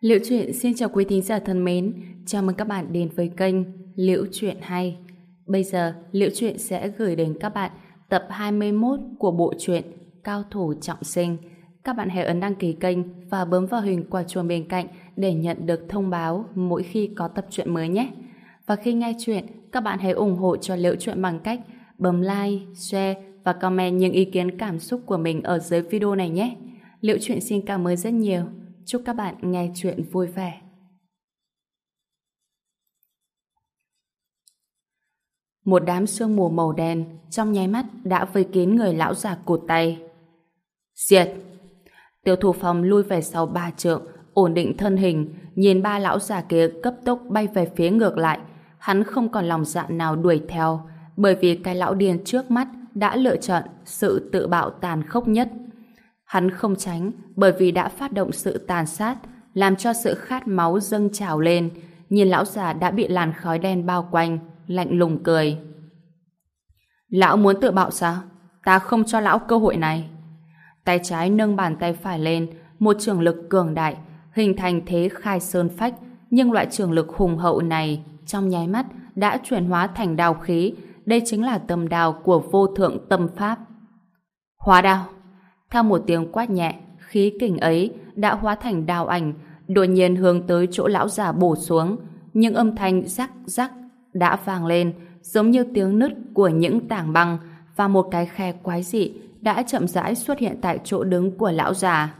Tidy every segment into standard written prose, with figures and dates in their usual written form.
Liễu Chuyện xin chào quý thính giả thân mến, chào mừng các bạn đến với kênh Liễu Chuyện Hay. Bây giờ, Liễu Chuyện sẽ gửi đến các bạn tập 21 của bộ truyện Cao Thủ Trọng Sinh. Các bạn hãy ấn đăng ký kênh và bấm vào hình quả chuông bên cạnh để nhận được thông báo mỗi khi có tập truyện mới nhé. Và khi nghe chuyện, các bạn hãy ủng hộ cho Liễu Chuyện bằng cách bấm like, share và comment những ý kiến cảm xúc của mình ở dưới video này nhé. Liễu Chuyện xin cảm ơn rất nhiều. Chúc các bạn nghe chuyện vui vẻ. Một đám sương mù màu đen trong nháy mắt đã vây kín người lão già cụt tay. Diệt! Tiêu Thủ Phong lui về sau 3 trượng, ổn định thân hình, nhìn ba lão già kia cấp tốc bay về phía ngược lại. Hắn không còn lòng dạ nào đuổi theo, bởi vì cái lão điên trước mắt đã lựa chọn sự tự bạo tàn khốc nhất. Hắn không tránh bởi vì đã phát động sự tàn sát, làm cho sự khát máu dâng trào lên. Nhìn lão già đã bị làn khói đen bao quanh, lạnh lùng cười. Lão muốn tự bạo sao? Ta không cho lão cơ hội này. Tay trái nâng bàn tay phải lên, một trường lực cường đại, hình thành thế khai sơn phách, nhưng loại trường lực hùng hậu này trong nháy mắt đã chuyển hóa thành đao khí. Đây chính là tâm đao của vô thượng tâm pháp. Hóa đao. Theo một tiếng quát nhẹ, khí kình ấy đã hóa thành đao ảnh, đột nhiên hướng tới chỗ lão già bổ xuống. Nhưng âm thanh rắc rắc đã vang lên, giống như tiếng nứt của những tảng băng, và một cái khe quái dị đã chậm rãi xuất hiện tại chỗ đứng của lão già.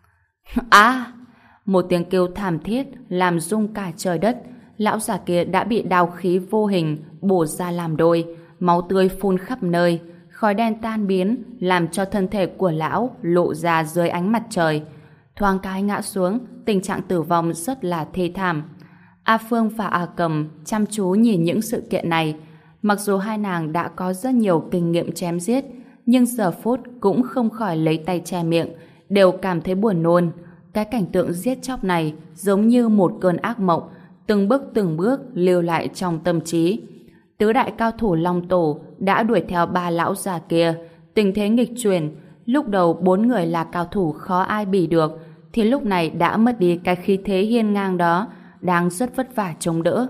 À! Một tiếng kêu thảm thiết làm rung cả trời đất. Lão già kia đã bị đao khí vô hình bổ ra làm đôi, máu tươi phun khắp nơi. Khói đen tan biến làm cho thân thể của lão lộ ra dưới ánh mặt trời. Thoáng cái ngã xuống, tình trạng tử vong rất là thê thảm. A Phương và A Cầm chăm chú nhìn những sự kiện này. Mặc dù hai nàng đã có rất nhiều kinh nghiệm chém giết, nhưng giờ phút cũng không khỏi lấy tay che miệng, đều cảm thấy buồn nôn. Cái cảnh tượng giết chóc này giống như một cơn ác mộng, từng bước lưu lại trong tâm trí. Tứ đại cao thủ Long Tổ đã đuổi theo ba lão già kia, tình thế nghịch chuyển. Lúc đầu 4 người là cao thủ khó ai bì được, thì lúc này đã mất đi cái khí thế hiên ngang đó, đang rất vất vả chống đỡ.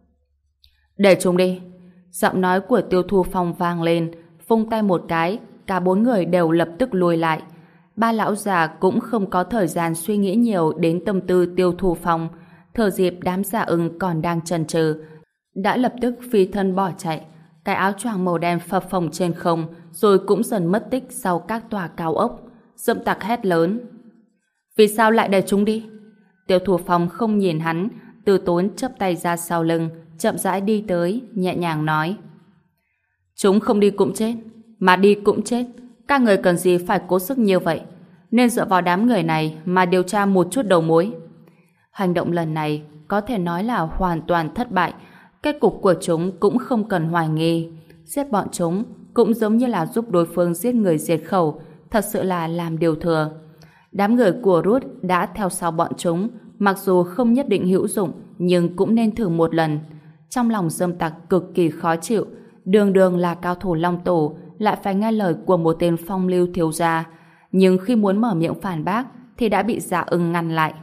Để chúng đi. Giọng nói của Tiêu Thu Phong vang lên, vung tay một cái, cả 4 người đều lập tức lùi lại. Ba lão già cũng không có thời gian suy nghĩ nhiều đến tâm tư Tiêu Thu Phong. Thừa dịp đám Dạ Ưng còn đang chần chừ, đã lập tức phi thân bỏ chạy. Cái áo choàng màu đen phập phồng trên không, rồi cũng dần mất tích sau các tòa cao ốc. Dậm tặc hét lớn. Vì sao lại để chúng đi? Tiêu Thủ Phong không nhìn hắn, Từ Tốn chắp tay ra sau lưng, chậm rãi đi tới, nhẹ nhàng nói. Chúng không đi cũng chết, mà đi cũng chết. Các người cần gì phải cố sức như vậy? Nên dựa vào đám người này mà điều tra một chút đầu mối. Hành động lần này có thể nói là hoàn toàn thất bại. Kết cục của chúng cũng không cần hoài nghi. Giết bọn chúng cũng giống như là giúp đối phương giết người diệt khẩu, thật sự là làm điều thừa. Đám người của Rút đã theo sau bọn chúng, mặc dù không nhất định hữu dụng, nhưng cũng nên thử một lần. Trong lòng Dâm Tặc cực kỳ khó chịu, đường đường là cao thủ Long Tổ, lại phải nghe lời của một tên phong lưu thiếu gia. Nhưng khi muốn mở miệng phản bác, thì đã bị Dạ Ưng ngăn lại.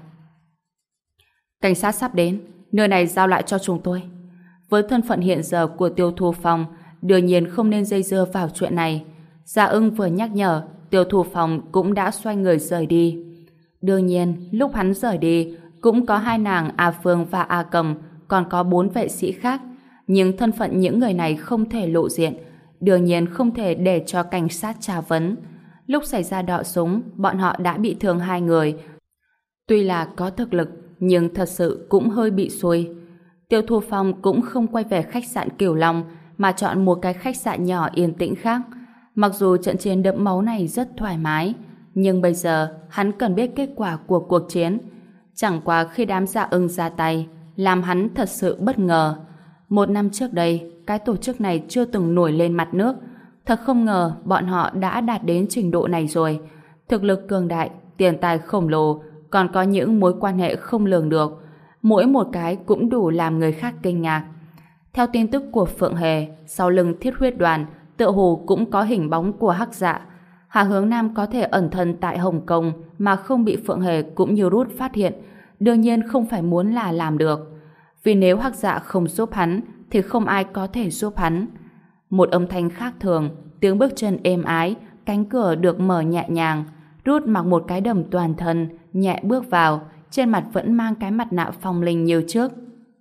Cảnh sát sắp đến, nơi này giao lại cho chúng tôi. Với thân phận hiện giờ của Tiêu Thu Phong, đương nhiên không nên dây dưa vào chuyện này. Dạ Ưng vừa nhắc nhở, Tiêu Thu Phong cũng đã xoay người rời đi. Đương nhiên, lúc hắn rời đi, cũng có hai nàng A Phương và A Cầm, còn có 4 vệ sĩ khác. Nhưng thân phận những người này không thể lộ diện, đương nhiên không thể để cho cảnh sát tra vấn. Lúc xảy ra đọ súng, bọn họ đã bị thương 2 người. Tuy là có thực lực, nhưng thật sự cũng hơi bị xuôi. Tiêu Thu Phong cũng không quay về khách sạn Cửu Long, mà chọn một cái khách sạn nhỏ yên tĩnh khác. Mặc dù trận chiến đẫm máu này rất thoải mái, nhưng bây giờ hắn cần biết kết quả của cuộc chiến. Chẳng qua khi đám Dạ Ưng ra tay, làm hắn thật sự bất ngờ. 1 năm trước đây, cái tổ chức này chưa từng nổi lên mặt nước. Thật không ngờ bọn họ đã đạt đến trình độ này rồi. Thực lực cường đại, tiền tài khổng lồ, còn có những mối quan hệ không lường được. Mỗi một cái cũng đủ làm người khác kinh ngạc. Theo tin tức của Phượng Hề, sau lưng Thiết Huyết Đoàn tựa hồ cũng có hình bóng của Hắc Dạ. Hà Hướng Nam có thể ẩn thân tại Hồng Kông mà không bị Phượng Hề cũng như Rút phát hiện. đương nhiên không phải muốn là làm được. Vì nếu Hắc Dạ không giúp hắn, thì không ai có thể giúp hắn. Một âm thanh khác thường, tiếng bước chân êm ái, cánh cửa được mở nhẹ nhàng. Ruth mặc một cái đầm toàn thân, nhẹ bước vào, trên mặt vẫn mang cái mặt nạ phong linh như trước.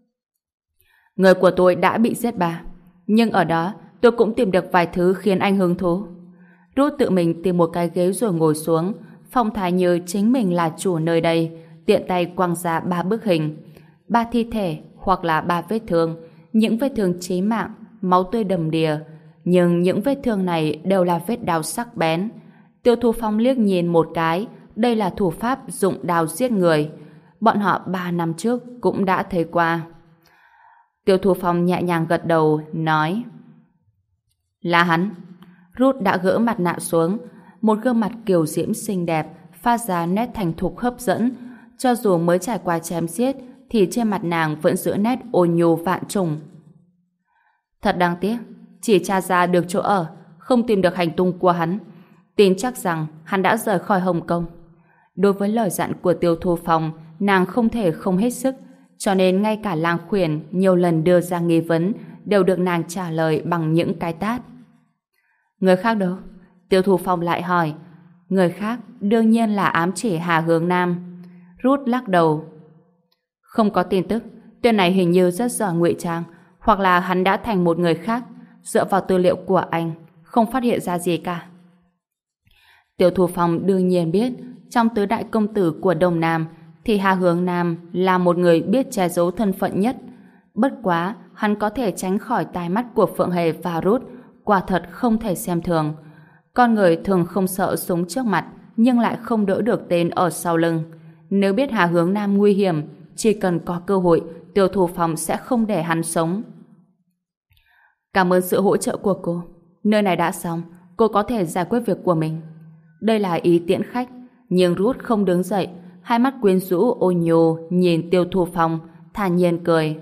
Người của tôi đã bị giết bà, nhưng ở đó tôi cũng tìm được vài thứ khiến anh hứng thú. Ruth tự mình tìm một cái ghế rồi ngồi xuống, phong thái như chính mình là chủ nơi đây, tiện tay quăng ra 3 bức hình, 3 thi thể hoặc là 3 vết thương, những vết thương chí mạng, máu tươi đầm đìa, nhưng những vết thương này đều là vết đao sắc bén. Tiêu Thu Phong liếc nhìn một cái, đây là thủ pháp dụng đao giết người. Bọn họ 3 năm trước cũng đã thấy qua. Tiêu Thu Phong nhẹ nhàng gật đầu, nói: là hắn. Ruth đã gỡ mặt nạ xuống, một gương mặt kiều diễm xinh đẹp, phát ra nét thành thục hấp dẫn. Cho dù mới trải qua chém giết, thì trên mặt nàng vẫn giữ nét ôn nhu vạn trùng. Thật đáng tiếc, chỉ tra ra được chỗ ở, không tìm được hành tung của hắn. Tin chắc rằng hắn đã rời khỏi Hồng Kông. Đối với lời dặn của Tiêu Thu Phong, nàng không thể không hết sức, cho nên ngay cả Lang Khuyển nhiều lần đưa ra nghi vấn đều được nàng trả lời bằng những cái tát. Người khác đâu? Tiêu Thu Phong lại hỏi. Người khác đương nhiên là ám chỉ Hà Hướng Nam. Ruth lắc đầu. Không có tin tức. Tên này hình như rất giỏi ngụy trang, hoặc là hắn đã thành một người khác. Dựa vào tư liệu của anh, không phát hiện ra gì cả. Tiêu Thu Phong đương nhiên biết, trong tứ đại công tử của Đông Nam thì Hà Hướng Nam là một người biết che giấu thân phận nhất. Bất quá, hắn có thể tránh khỏi tai mắt của Phượng Hề và Ruth, quả thật không thể xem thường. Con người thường không sợ súng trước mặt, nhưng lại không đỡ được tên ở sau lưng. Nếu biết Hà Hướng Nam nguy hiểm, chỉ cần có cơ hội, Tiêu Thu Phong sẽ không để hắn sống. Cảm ơn sự hỗ trợ của cô. Nơi này đã xong, cô có thể giải quyết việc của mình. Đây là ý tiễn khách, nhưng Ruth không đứng dậy, hai mắt quyến rũ ôn nhu nhìn Tiêu Thu Phong, thản nhiên cười.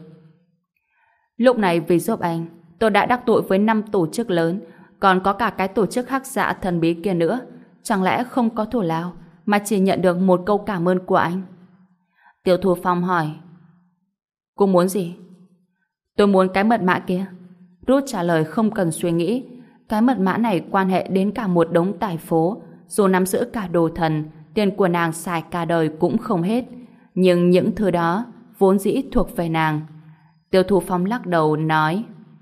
Lúc này vì giúp anh, tôi đã đắc tội với 5 tổ chức lớn, còn có cả cái tổ chức Hắc Dạ thần bí kia nữa. Chẳng lẽ không có thù lao mà chỉ nhận được một câu cảm ơn của anh? Tiêu Thu Phong hỏi. Cô muốn gì? Tôi muốn cái mật mã kia. Ruth trả lời không cần suy nghĩ. Cái mật mã này quan hệ đến cả một đống tài phố. Dù nắm giữ cả đồ thần, tiền của nàng xài cả đời cũng không hết. Nhưng những thứ đó vốn dĩ thuộc về nàng. Tiêu Thu Phong lắc đầu nói.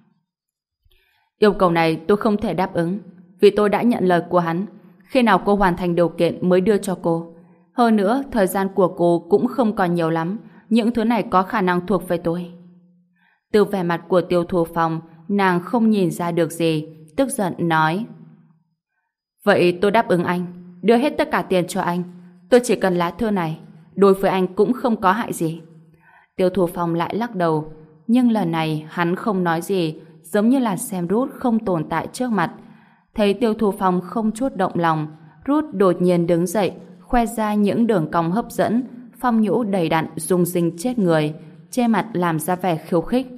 Yêu cầu này tôi không thể đáp ứng, vì tôi đã nhận lời của hắn. Khi nào cô hoàn thành điều kiện mới đưa cho cô. Hơn nữa, thời gian của cô cũng không còn nhiều lắm. Những thứ này có khả năng thuộc về tôi. Từ vẻ mặt của Tiêu Thu Phong, nàng không nhìn ra được gì, tức giận nói. Vậy tôi đáp ứng anh, đưa hết tất cả tiền cho anh. Tôi chỉ cần lá thư này, đối với anh cũng không có hại gì. Tiêu Thu Phong lại lắc đầu, nhưng lần này hắn không nói gì, giống như là xem Ruth không tồn tại trước mặt. Thấy Tiêu Thu Phong không chút động lòng, Ruth đột nhiên đứng dậy, khoe ra những đường cong hấp dẫn, phong nhũ đầy đặn rung rinh chết người, che mặt làm ra vẻ khiêu khích.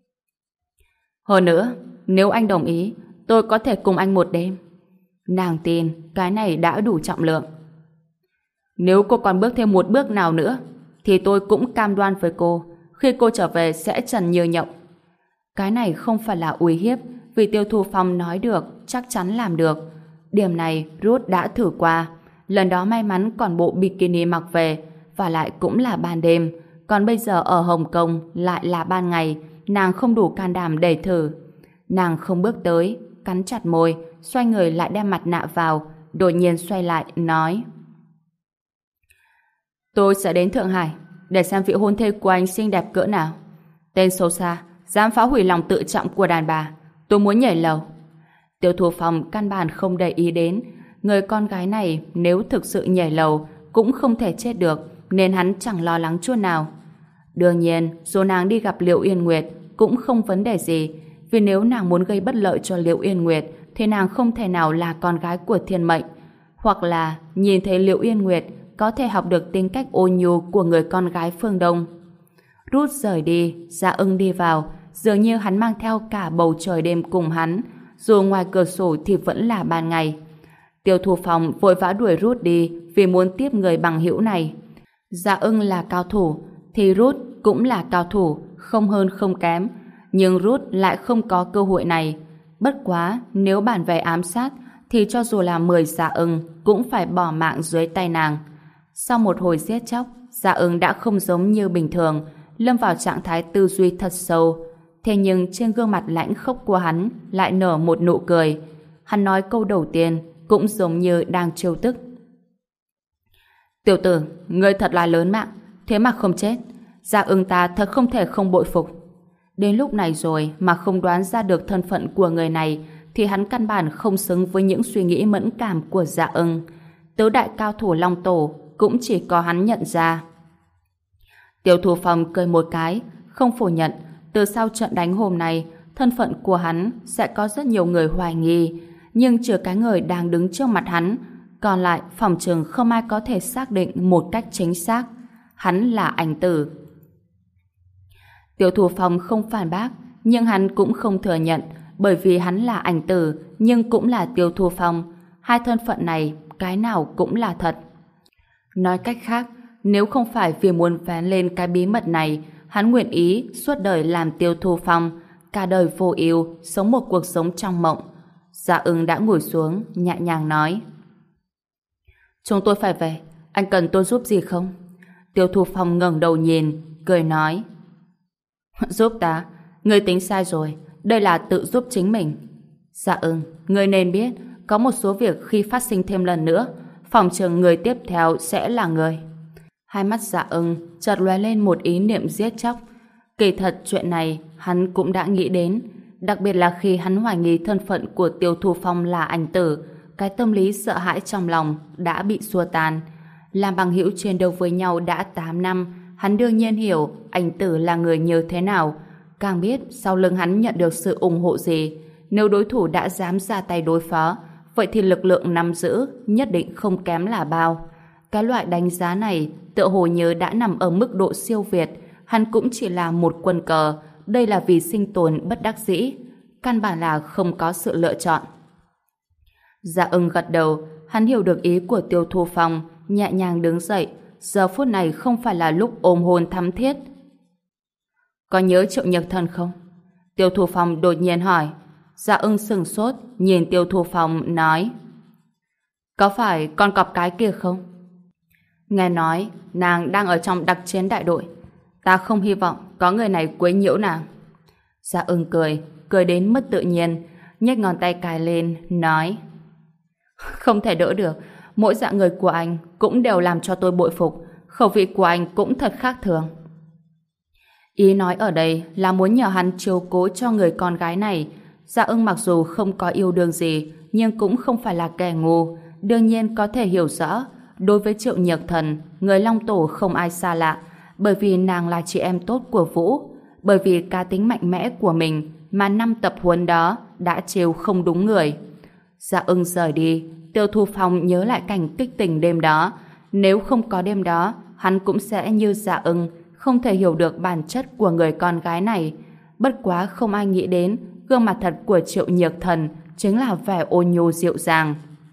Hơn nữa, nếu anh đồng ý, tôi có thể cùng anh một đêm. Nàng tin cái này đã đủ trọng lượng. Nếu cô còn bước thêm một bước nào nữa, thì tôi cũng cam đoan với cô, khi cô trở về sẽ trần như nhộng. Cái này không phải là uy hiếp, vì Tiêu Thu Phong nói được, chắc chắn làm được. Điểm này Ruth đã thử qua. Lần đó may mắn còn bộ bikini mặc về, và lại cũng là ban đêm. Còn bây giờ ở Hồng Kông lại là ban ngày, nàng không đủ can đảm để thử. Nàng không bước tới, cắn chặt môi, xoay người lại đem mặt nạ vào, đột nhiên xoay lại, nói. Tôi sẽ đến Thượng Hải, để xem vị hôn thê của anh xinh đẹp cỡ nào. Tên xấu xa, dám phá hủy lòng tự trọng của đàn bà. Tôi muốn nhảy lầu. Tiêu Thu Phong căn bản không để ý đến. Người con gái này nếu thực sự nhảy lầu cũng không thể chết được, nên hắn chẳng lo lắng chút nào. Đương nhiên, dù nàng đi gặp Liễu Yên Nguyệt cũng không vấn đề gì, vì nếu nàng muốn gây bất lợi cho Liễu Yên Nguyệt thì nàng không thể nào là con gái của thiên mệnh. Hoặc là nhìn thấy Liễu Yên Nguyệt có thể học được tính cách ôn nhu của người con gái phương Đông. Rút rời đi, Dạ Ưng đi vào, dường như hắn mang theo cả bầu trời đêm cùng hắn, dù ngoài cửa sổ thì vẫn là ban ngày. Tiêu Thu Phong vội vã đuổi Rút đi vì muốn tiếp người bằng hữu này. Dạ Ưng là cao thủ, thì Ruth cũng là cao thủ, không hơn không kém. Nhưng Ruth lại không có cơ hội này. Bất quá, nếu bàn về ám sát, thì cho dù là 10 Dạ Ưng cũng phải bỏ mạng dưới tay nàng. Sau một hồi giết chóc, Dạ Ưng đã không giống như bình thường, lâm vào trạng thái tư duy thật sâu. Thế nhưng trên gương mặt lãnh khốc của hắn lại nở một nụ cười. Hắn nói câu đầu tiên cũng giống như đang trêu tức. Tiểu tử, ngươi thật là lớn mạng, thế mà không chết. Dạ Ưng ta thật không thể không bội phục. Đến lúc này rồi mà không đoán ra được thân phận của người này thì hắn căn bản không xứng với những suy nghĩ mẫn cảm của Dạ Ưng. Tứ đại cao thủ Long Tổ cũng chỉ có hắn nhận ra. Tiêu Thu Phong cười một cái, không phủ nhận từ sau trận đánh hôm nay thân phận của hắn sẽ có rất nhiều người hoài nghi, nhưng trừ cái người đang đứng trước mặt hắn, còn lại phòng trường không ai có thể xác định một cách chính xác. Hắn là Ảnh Tử. Tiêu Thu Phong không phản bác, nhưng hắn cũng không thừa nhận, bởi vì hắn là Ảnh Tử nhưng cũng là Tiêu Thu Phong. Hai thân phận này, cái nào cũng là thật. Nói cách khác, nếu không phải vì muốn vén lên cái bí mật này, hắn nguyện ý suốt đời làm Tiêu Thu Phong, cả đời vô ưu, sống một cuộc sống trong mộng. Dạ Ưng đã ngồi xuống, nhẹ nhàng nói: Chúng tôi phải về, anh cần tôi giúp gì không? Tiêu Thu Phong ngẩng đầu nhìn, cười nói: Giúp ta? Ngươi tính sai rồi, đây là tự giúp chính mình. Dạ Ưng, ngươi nên biết, có một số việc khi phát sinh thêm lần nữa, phòng trường người tiếp theo sẽ là người. Hai mắt Dạ Ưng chợt lóe lên một ý niệm giết chóc. Kỳ thật chuyện này hắn cũng đã nghĩ đến, đặc biệt là khi hắn hoài nghi thân phận của Tiêu Thu Phong là Ảnh Tử, cái tâm lý sợ hãi trong lòng đã bị xua tan. Làm bằng hữu chiến đấu với nhau đã 8 năm, hắn đương nhiên hiểu Ảnh Tử là người như thế nào, càng biết sau lưng hắn nhận được sự ủng hộ gì. Nếu đối thủ đã dám ra tay đối phó, vậy thì lực lượng nắm giữ nhất định không kém là bao. Cái loại đánh giá này tựa hồ như đã nằm ở mức độ siêu việt. Hắn cũng chỉ là một quân cờ, đây là vì sinh tồn bất đắc dĩ, căn bản là không có sự lựa chọn. Dạ Ưng gật đầu, hắn hiểu được ý của Tiêu Thu Phong, nhẹ nhàng đứng dậy. Giờ phút này không phải là lúc ôm hôn thắm thiết. Có nhớ Triệu Nhược Thần không? Tiêu Thu Phong đột nhiên hỏi. Dạ Ưng sửng sốt, nhìn Tiêu Thu Phong nói: Có phải con cọp cái kia không? Nghe nói nàng đang ở trong đặc chiến đại đội, ta không hy vọng có người này quấy nhiễu nàng. Dạ Ưng cười đến mất tự nhiên, nhếch ngón tay cài lên, nói: Không thể đỡ được, mỗi dạng người của anh cũng đều làm cho tôi bội phục, khẩu vị của anh cũng thật khác thường. Ý nói ở đây là muốn nhờ hắn chiếu cố cho người con gái này. Dạ Ưng mặc dù không có yêu đương gì, nhưng cũng không phải là kẻ ngu, đương nhiên có thể hiểu rõ. Đối với Triệu Nhược Thần, người Long Tổ không ai xa lạ, bởi vì nàng là chị em tốt của Vũ, bởi vì cá tính mạnh mẽ của mình mà 5 tập huấn đó đã trêu không đúng người. Dạ Ưng rời đi, Tiêu Thu Phong nhớ lại cảnh kích tình đêm đó. Nếu không có đêm đó, hắn cũng sẽ như Dạ Ưng, không thể hiểu được bản chất của người con gái này. Bất quá không ai nghĩ đến gương mặt thật của Triệu Nhược Thần chính là vẻ ôn nhu dịu dàng.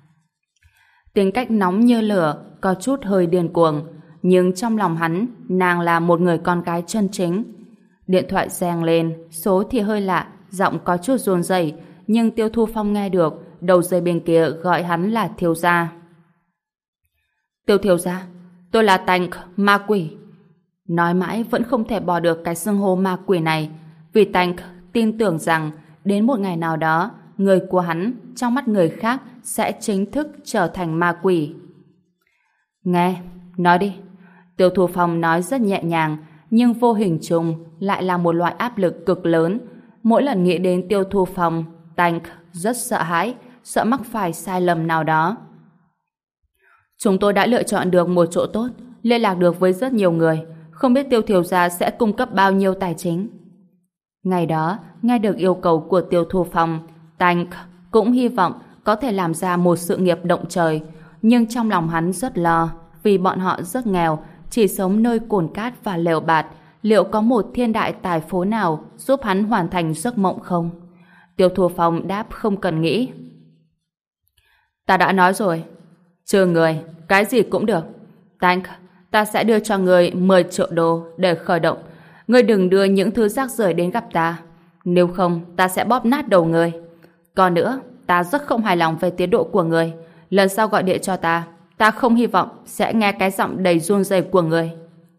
Tính cách nóng như lửa, có chút hơi điên cuồng, nhưng trong lòng hắn, nàng là một người con gái chân chính. Điện thoại reng lên, số thì hơi lạ, giọng có chút run rẩy, nhưng Tiêu Thu Phong nghe được, đầu dây bên kia gọi hắn là thiếu gia. Tiêu thiếu gia, tôi là Tank, ma quỷ. Nói mãi vẫn không thể bỏ được cái xưng hô ma quỷ này, vì Tank tin tưởng rằng đến một ngày nào đó, người của hắn trong mắt người khác sẽ chính thức trở thành ma quỷ. Nghe, nói đi. Tiêu Thu Phong nói rất nhẹ nhàng, nhưng vô hình chung lại là một loại áp lực cực lớn. Mỗi lần nghĩ đến Tiêu Thu Phong, Tank rất sợ hãi, sợ mắc phải sai lầm nào đó. Chúng tôi đã lựa chọn được một chỗ tốt, liên lạc được với rất nhiều người, không biết Tiêu thiếu gia sẽ cung cấp bao nhiêu tài chính. Ngày đó, nghe được yêu cầu của Tiêu Thu Phong, Tank cũng hy vọng có thể làm ra một sự nghiệp động trời, nhưng trong lòng hắn rất lo, vì bọn họ rất nghèo, chỉ sống nơi cồn cát và lều bạt, liệu có một thiên đại tài phú nào giúp hắn hoàn thành giấc mộng không? Tiêu Thu Phong đáp không cần nghĩ. Ta đã nói rồi, trừ người, cái gì cũng được. Tank, ta sẽ đưa cho người 10 triệu đô để khởi động. Ngươi đừng đưa những thứ rác rưởi đến gặp ta. Nếu không, ta sẽ bóp nát đầu ngươi. Còn nữa, ta rất không hài lòng về tiến độ của ngươi. Lần sau gọi điện cho ta không hy vọng sẽ nghe cái giọng đầy run rẩy của ngươi.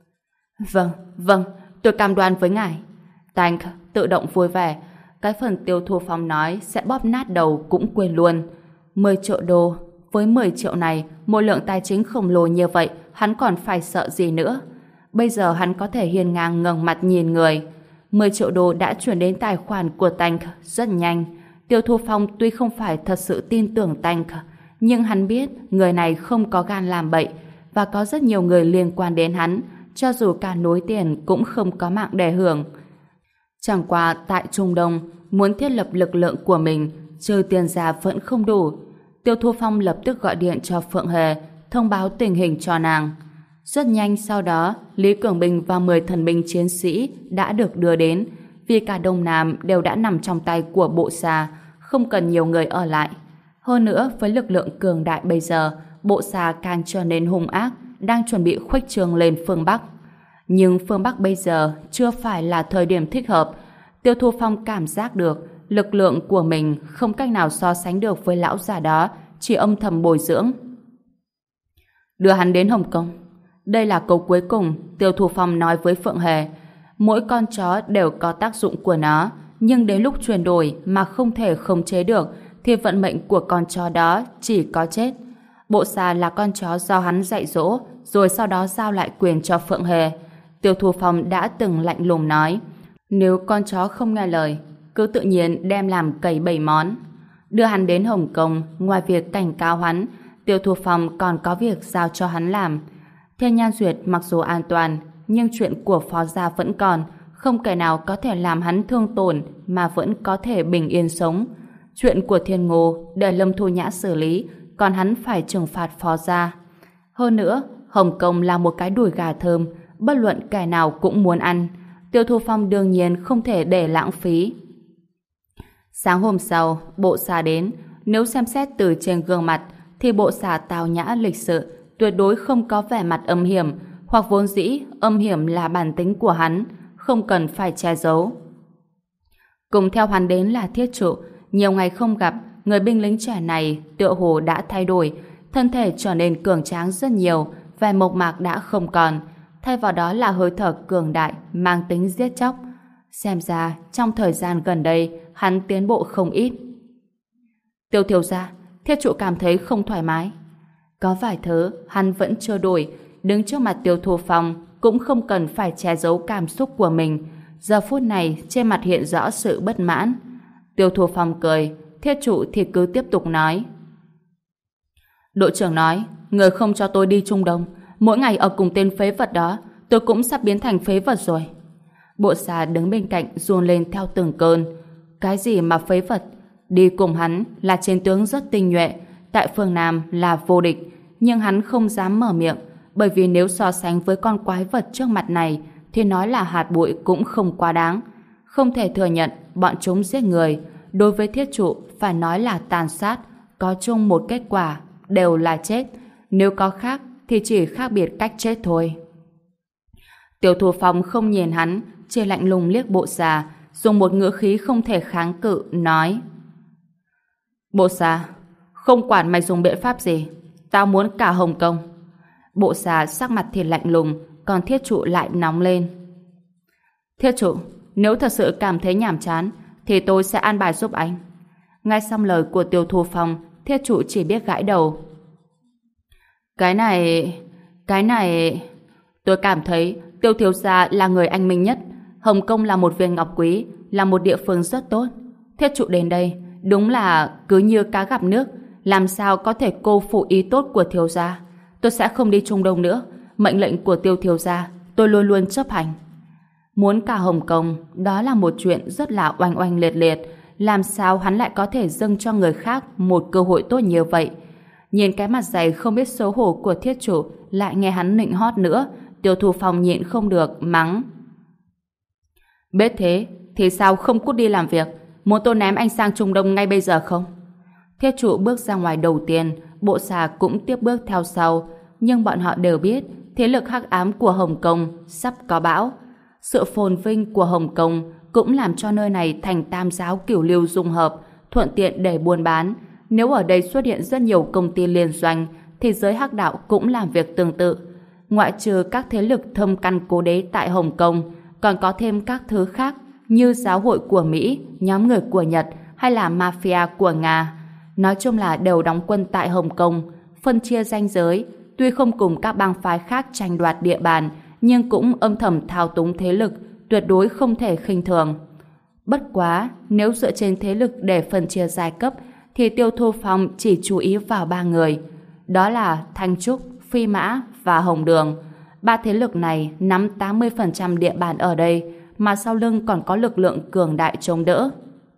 Vâng, tôi cam đoan với ngài. Tank tự động vui vẻ. Cái phần Tiêu Thu Phong nói sẽ bóp nát đầu cũng quên luôn. 10 triệu đô. Với 10 triệu này, một lượng tài chính khổng lồ như vậy, hắn còn phải sợ gì nữa? Bây giờ hắn có thể hiên ngang ngẩng mặt nhìn người. 10 triệu đô đã chuyển đến tài khoản của Tank rất nhanh. Tiêu Thu Phong tuy không phải thật sự tin tưởng Tank, nhưng hắn biết người này không có gan làm bậy và có rất nhiều người liên quan đến hắn, cho dù cả nối tiền cũng không có mạng để hưởng. Chẳng qua tại Trung Đông, muốn thiết lập lực lượng của mình, trừ tiền ra vẫn không đủ. Tiêu Thu Phong lập tức gọi điện cho Phượng Hề, thông báo tình hình cho nàng. Rất nhanh sau đó, Lý Cường Bình và 10 thần binh chiến sĩ đã được đưa đến, vì cả Đông Nam đều đã nằm trong tay của Bộ Xà, không cần nhiều người ở lại. Hơn nữa, với lực lượng cường đại bây giờ, Bộ Xà càng trở nên hung ác, đang chuẩn bị khuếch trương lên phương Bắc. Nhưng phương Bắc bây giờ chưa phải là thời điểm thích hợp. Tiêu Thu Phong cảm giác được lực lượng của mình không cách nào so sánh được với lão già đó, chỉ âm thầm bồi dưỡng. Đưa hắn đến Hồng Kông. Đây là câu cuối cùng Tiêu Thu Phong nói với Phượng Hề. Mỗi con chó đều có tác dụng của nó, nhưng đến lúc chuyển đổi mà không thể khống chế được thì vận mệnh của con chó đó chỉ có chết. Bộ Xà là con chó do hắn dạy dỗ, rồi sau đó giao lại quyền cho Phượng Hề. Tiêu Thu Phong đã từng lạnh lùng nói, nếu con chó không nghe lời, cứ tự nhiên đem làm cầy 7 món. Đưa hắn đến Hồng Kông, ngoài việc cảnh cáo hắn, Tiêu Thu Phong còn có việc giao cho hắn làm. Thiên Nhan Duyệt mặc dù an toàn, nhưng chuyện của Phó gia vẫn còn, không kẻ nào có thể làm hắn thương tổn mà vẫn có thể bình yên sống. Chuyện của Thiên Ngô để Lâm Thu Nhã xử lý, còn hắn phải trừng phạt Phó gia. Hơn nữa, Hồng Kông là một cái đùi gà thơm, bất luận kẻ nào cũng muốn ăn. Tiêu Thu Phong đương nhiên không thể để lãng phí. Sáng hôm sau, Bộ Xà đến. Nếu xem xét từ trên gương mặt, thì Bộ Xà tao nhã lịch sự, tuyệt đối không có vẻ mặt âm hiểm, hoặc vốn dĩ âm hiểm là bản tính của hắn, không cần phải che giấu. Cùng theo hắn đến là Thiết Trụ. Nhiều ngày không gặp, người binh lính trẻ này tựa hồ đã thay đổi, thân thể trở nên cường tráng rất nhiều, vẻ mộc mạc đã không còn, thay vào đó là hơi thở cường đại, mang tính giết chóc. Xem ra, trong thời gian gần đây, hắn tiến bộ không ít. Tiêu thiếu gia, Thiết Trụ cảm thấy không thoải mái. Có vài thứ, hắn vẫn chưa đổi, đứng trước mặt Tiêu Thu Phong, cũng không cần phải che giấu cảm xúc của mình. Giờ phút này, trên mặt hiện rõ sự bất mãn. Tiêu Thu Phong cười, Thiết Trụ thì cứ tiếp tục nói. Đội trưởng nói, người không cho tôi đi Trung Đông, mỗi ngày ở cùng tên phế vật đó, tôi cũng sắp biến thành phế vật rồi. Bộ Xà đứng bên cạnh run lên theo từng cơn. Cái gì mà phế vật? Đi cùng hắn là chiến tướng rất tinh nhuệ, tại phương Nam là vô địch, nhưng hắn không dám mở miệng, bởi vì nếu so sánh với con quái vật trước mặt này thì nói là hạt bụi cũng không quá đáng. Không thể thừa nhận bọn chúng giết người, đối với Thiết Trụ phải nói là tàn sát, có chung một kết quả, đều là chết. Nếu có khác thì chỉ khác biệt cách chết thôi. Tiêu Thu Phong không nhìn hắn, chỉ lạnh lùng liếc Bộ Xà, dùng một ngữ khí không thể kháng cự, nói: Bộ Xà, không quản mày dùng biện pháp gì, tao muốn cả Hồng Kông. Bộ Xà sắc mặt thì lạnh lùng, còn Thiết Trụ lại nóng lên. Thiết Trụ, nếu thật sự cảm thấy nhàm chán, thì tôi sẽ an bài giúp anh. Nghe xong lời của Tiêu Thu Phong, Thiết Trụ chỉ biết gãi đầu. Cái này... Tôi cảm thấy Tiêu thiếu gia là người anh minh nhất. Hồng Kông là một viên ngọc quý, là một địa phương rất tốt. Thiết Trụ đến đây, đúng là cứ như cá gặp nước, làm sao có thể cô phụ ý tốt của thiếu gia. Tôi sẽ không đi Trung Đông nữa. Mệnh lệnh của Tiêu thiếu gia tôi luôn luôn chấp hành. Muốn cả Hồng Kông, đó là một chuyện rất là oanh oanh liệt liệt. Làm sao hắn lại có thể dâng cho người khác một cơ hội tốt như vậy? Nhìn cái mặt dày không biết xấu hổ của Thiết Trụ, lại nghe hắn nịnh hót nữa, Tiêu Thu Phong nhịn không được, mắng. Biết thế, thì sao không cút đi làm việc? Muốn tôi ném anh sang Trung Đông ngay bây giờ không? Thiết Trụ bước ra ngoài đầu tiên, Bộ Xà cũng tiếp bước theo sau, nhưng bọn họ đều biết thế lực hắc ám của Hồng Kông sắp có bão. Sự phồn vinh của Hồng Kông cũng làm cho nơi này thành tam giáo cửu lưu dung hợp, thuận tiện để buôn bán. Nếu ở đây xuất hiện rất nhiều công ty liên doanh, thì giới hắc đạo cũng làm việc tương tự. Ngoại trừ các thế lực thâm căn cố đế tại Hồng Kông, còn có thêm các thứ khác như giáo hội của Mỹ, nhóm người của Nhật hay là mafia của Nga. Nói chung là đều đóng quân tại Hồng Kông, phân chia ranh giới, tuy không cùng các bang phái khác tranh đoạt địa bàn, nhưng cũng âm thầm thao túng thế lực, tuyệt đối không thể khinh thường. Bất quá, nếu dựa trên thế lực để phân chia giai cấp, thì Tiêu Thu Phong chỉ chú ý vào ba người. Đó là Thanh Trúc, Phi Mã và Hồng Đường. Ba thế lực này nắm 80% địa bàn ở đây, mà sau lưng còn có lực lượng cường đại chống đỡ.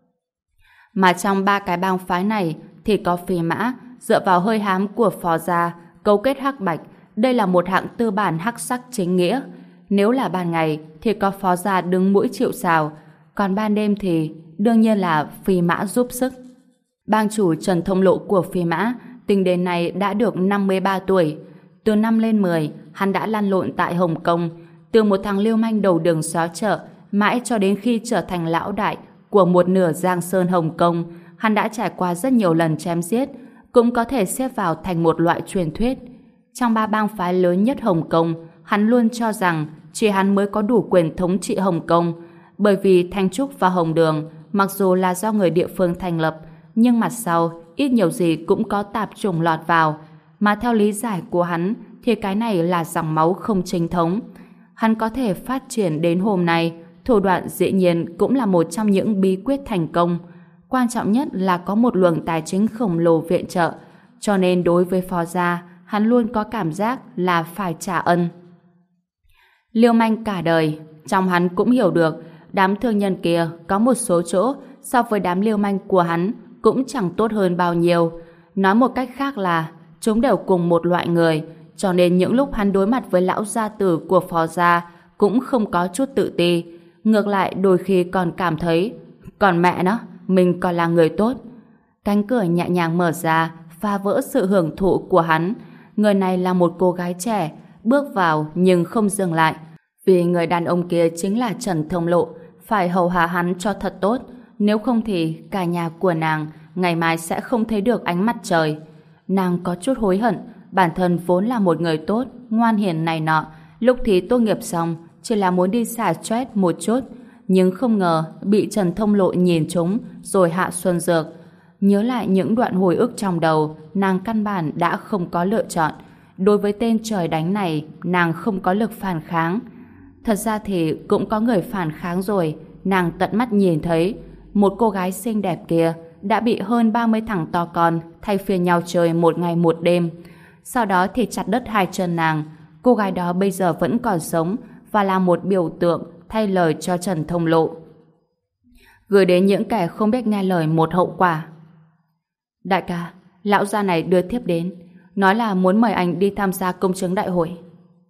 Mà trong ba cái bang phái này thì có Phi Mã, dựa vào hơi hám của Phò Gia, cấu kết hắc bạch. Đây là một hạng tư bản hắc sắc chính nghĩa. Nếu là ban ngày thì có Phò Gia đứng mũi chịu sào, còn ban đêm thì đương nhiên là Phi Mã giúp sức. Bang chủ Trần Thông Lộ của Phi Mã tính đến nay đã được 53 tuổi. Từ năm lên 10, hắn đã lăn lộn tại Hồng Kông, từ một thằng lưu manh đầu đường xó chợ, mãi cho đến khi trở thành lão đại của một nửa Giang Sơn Hồng Kông. Hắn đã trải qua rất nhiều lần chém giết, cũng có thể xếp vào thành một loại truyền thuyết. Trong ba bang phái lớn nhất Hồng Kông, hắn luôn cho rằng chỉ hắn mới có đủ quyền thống trị Hồng Kông, bởi vì Thanh Trúc và Hồng Đường mặc dù là do người địa phương thành lập, nhưng mặt sau ít nhiều gì cũng có tạp chủng lọt vào, mà theo lý giải của hắn thì cái này là dòng máu không chính thống. Hắn có thể phát triển đến hôm nay, thủ đoạn dĩ nhiên cũng là một trong những bí quyết thành công. Quan trọng nhất là có một luồng tài chính khổng lồ viện trợ, cho nên đối với Phò Gia, hắn luôn có cảm giác là phải trả ân. Liêu manh cả đời, trong hắn cũng hiểu được đám thương nhân kia có một số chỗ so với đám liêu manh của hắn cũng chẳng tốt hơn bao nhiêu. Nói một cách khác là chúng đều cùng một loại người, cho nên những lúc hắn đối mặt với lão gia tử của Phò Gia cũng không có chút tự ti. Ngược lại đôi khi còn cảm thấy còn mẹ nó, mình còn là người tốt. Cánh cửa nhẹ nhàng mở ra, phá vỡ sự hưởng thụ của hắn. Người này là một cô gái trẻ, bước vào nhưng không dừng lại. Vì người đàn ông kia chính là Trần Thông Lộ, phải hầu hạ hắn cho thật tốt, nếu không thì cả nhà của nàng ngày mai sẽ không thấy được ánh mặt trời. Nàng có chút hối hận, bản thân vốn là một người tốt, ngoan hiền này nọ, lúc thì tốt nghiệp xong chỉ là muốn đi xả stress một chút, nhưng không ngờ bị Trần Thông Lộ nhìn trúng rồi hạ xuân dược. Nhớ lại những đoạn hồi ức trong đầu, nàng căn bản đã không có lựa chọn. Đối với tên trời đánh này, nàng không có lực phản kháng. Thật ra thì cũng có người phản kháng rồi. Nàng tận mắt nhìn thấy một cô gái xinh đẹp kia đã bị hơn 30 thằng to con thay phiên nhau chơi một ngày một đêm. Sau đó thì chặt đứt hai chân nàng. Cô gái đó bây giờ vẫn còn sống và là một biểu tượng thay lời cho Trần Thông Lộ, gửi đến những kẻ không biết nghe lời một hậu quả. Đại ca, lão gia này đưa thiếp đến, nói là muốn mời anh đi tham gia công chứng đại hội.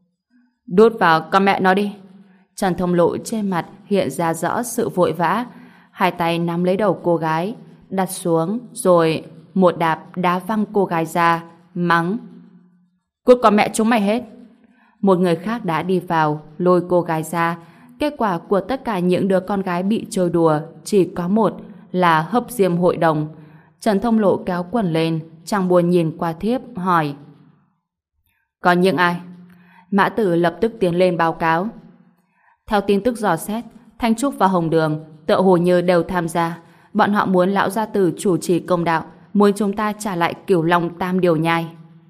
Đút vào con mẹ nó đi. Trần Thông Lộ trên mặt hiện ra rõ sự vội vã, hai tay nắm lấy đầu cô gái, đặt xuống rồi một đạp đá văng cô gái ra, mắng: Cút con mẹ chúng mày hết. Một người khác đã đi vào, lôi cô gái ra. Kết quả của tất cả những đứa con gái bị chơi đùa chỉ có một là hấp diêm hội đồng. Trần Thông Lộ kéo quần lên, chẳng buồn nhìn qua thiếp, hỏi: Còn những ai? Mã Tử lập tức tiến lên báo cáo. Theo tin tức dò xét, Thanh Trúc và Hồng Đường tựa hồ như đều tham gia. Bọn họ muốn lão gia tử chủ trì công đạo, muốn chúng ta trả lại Cửu Long Tam Điều Nhai.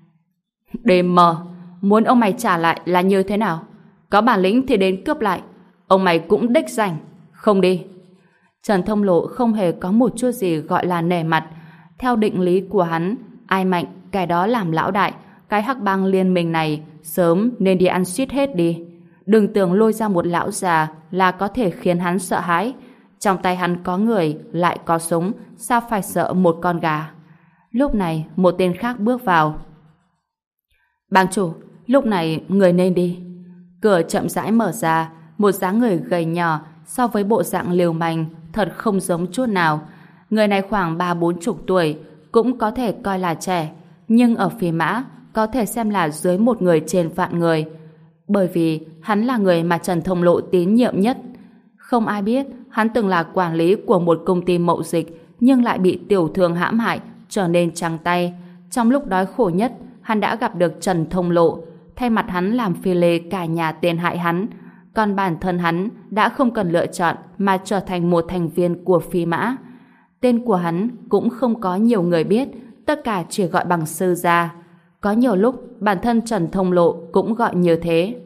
Đêm mờ, muốn ông mày trả lại là như thế nào? Có bản lĩnh thì đến cướp lại. Ông mày cũng đích danh, không đi. Trần Thông Lộ không hề có một chút gì gọi là nể mặt. Theo định lý của hắn, ai mạnh kẻ đó làm lão đại. Cái hắc bang liên minh này sớm nên đi ăn suýt hết đi. Đừng tưởng lôi ra một lão già là có thể khiến hắn sợ hãi. Trong tay hắn có người, lại có súng, sao phải sợ một con gà? Lúc này một tên khác bước vào. Bang chủ, lúc này người nên đi. Cửa chậm rãi mở ra, một dáng người gầy nhỏ so với bộ dạng liều manh thật không giống chút nào. Người này khoảng 30-40 tuổi, cũng có thể coi là trẻ, nhưng ở Phi Mã có thể xem là dưới một người trên vạn người. Bởi vì hắn là người mà Trần Thông Lộ tín nhiệm nhất. Không ai biết hắn từng là quản lý của một công ty mậu dịch nhưng lại bị tiểu thương hãm hại trở nên trắng tay. Trong lúc đói khổ nhất, hắn đã gặp được Trần Thông Lộ, thay mặt hắn làm phi lê cả nhà tên hại hắn. Còn bản thân hắn đã không cần lựa chọn mà trở thành một thành viên của phi mã. Tên của hắn cũng không có nhiều người biết, tất cả chỉ gọi bằng sư gia. Có nhiều lúc bản thân Trần Thông Lộ cũng gọi như thế.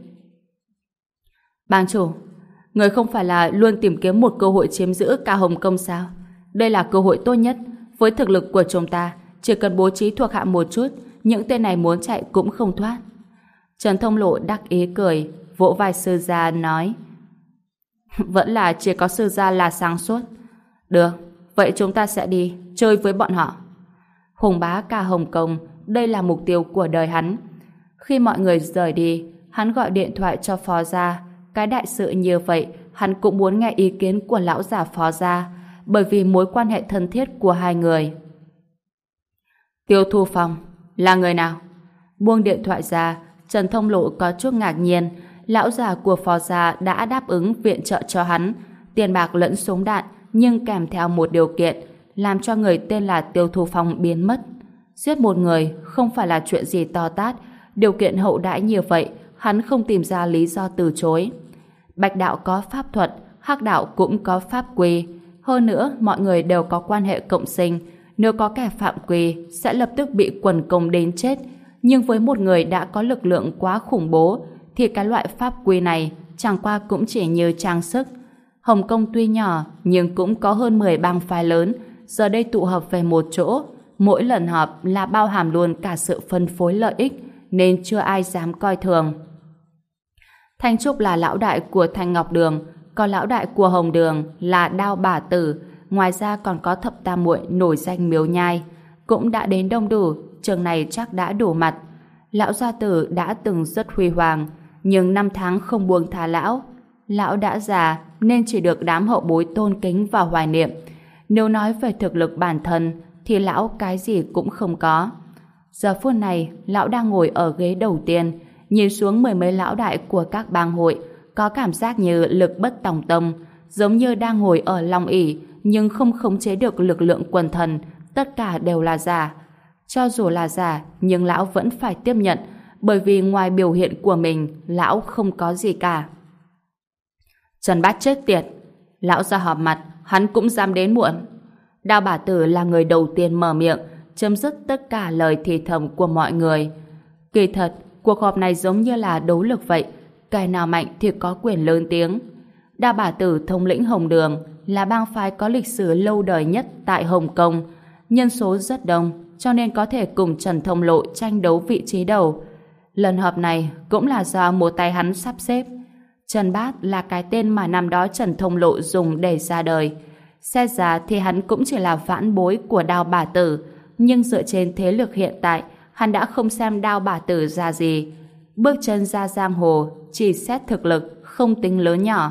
Bang chủ, người không phải là luôn tìm kiếm một cơ hội chiếm giữ cả Hồng Kông sao? Đây là cơ hội tốt nhất. Với thực lực của chúng ta, chỉ cần bố trí thuộc hạ một chút, những tên này muốn chạy cũng không thoát. Trần Thông Lộ đắc ý cười, vỗ vai sư gia nói: Vẫn là chỉ có sư gia là sáng suốt. Được, vậy chúng ta sẽ đi chơi với bọn họ. Hùng bá cả Hồng Kông, đây là mục tiêu của đời hắn. Khi mọi người rời đi, hắn gọi điện thoại cho phó gia. Cái đại sự như vậy, hắn cũng muốn nghe ý kiến của lão già phó gia, bởi vì mối quan hệ thân thiết của hai người. Tiêu Thu Phong là người nào? Buông điện thoại ra, Trần Thông Lộ có chút ngạc nhiên. Lão già của phó gia đã đáp ứng viện trợ cho hắn, tiền bạc lẫn súng đạn, nhưng kèm theo một điều kiện, làm cho người tên là Tiêu Thu Phong biến mất. Giết một người không phải là chuyện gì to tát, điều kiện hậu đãi như vậy, hắn không tìm ra lý do từ chối. Bạch đạo có pháp thuật, Hắc đạo cũng có pháp quy. Hơn nữa, mọi người đều có quan hệ cộng sinh. Nếu có kẻ phạm quy, sẽ lập tức bị quần công đến chết. Nhưng với một người đã có lực lượng quá khủng bố, thì cái loại pháp quy này chẳng qua cũng chỉ như trang sức. Hồng Kông tuy nhỏ, nhưng cũng có hơn 10 bang phái lớn, giờ đây tụ hợp về một chỗ. Mỗi lần họp là bao hàm luôn cả sự phân phối lợi ích, nên chưa ai dám coi thường. Thanh Trúc là lão đại của Thanh Ngọc Đường, còn lão đại của Hồng Đường là Đao Bà Tử, ngoài ra còn có thập tam muội nổi danh Miếu Nhai. Cũng đã đến đông đủ, trường này chắc đã đủ mặt. Lão gia tử đã từng rất huy hoàng, nhưng năm tháng không buông tha lão. Lão đã già nên chỉ được đám hậu bối tôn kính và hoài niệm. Nếu nói về thực lực bản thân thì lão cái gì cũng không có. Giờ phút này, lão đang ngồi ở ghế đầu tiên, nhìn xuống mười mấy lão đại của các bang hội, có cảm giác như lực bất tòng tâm, giống như đang ngồi ở Long ỷ nhưng không khống chế được lực lượng quần thần, tất cả đều là giả. Cho dù là giả, nhưng lão vẫn phải tiếp nhận, bởi vì ngoài biểu hiện của mình, lão không có gì cả. Trần Bát chết tiệt, lão ra họp mặt, hắn cũng dám đến muộn. Đao Bà Tử là người đầu tiên mở miệng, chấm dứt tất cả lời thì thầm của mọi người. Kỳ thật, cuộc họp này giống như là đấu lực vậy, kẻ nào mạnh thì có quyền lớn tiếng. Đao Bà Tử thống lĩnh Hồng Đường, là bang phái có lịch sử lâu đời nhất tại Hồng Kông, nhân số rất đông, cho nên có thể cùng Trần Thông Lộ tranh đấu vị trí đầu. Lần họp này cũng là do một tay hắn sắp xếp. Trần Bát là cái tên mà năm đó Trần Thông Lộ dùng để ra đời. Xét ra thì hắn cũng chỉ là vãn bối của Đao Bà Tử, nhưng dựa trên thế lực hiện tại, hắn đã không xem Đao Bà Tử ra gì. Bước chân ra giang hồ, chỉ xét thực lực, không tính lớn nhỏ.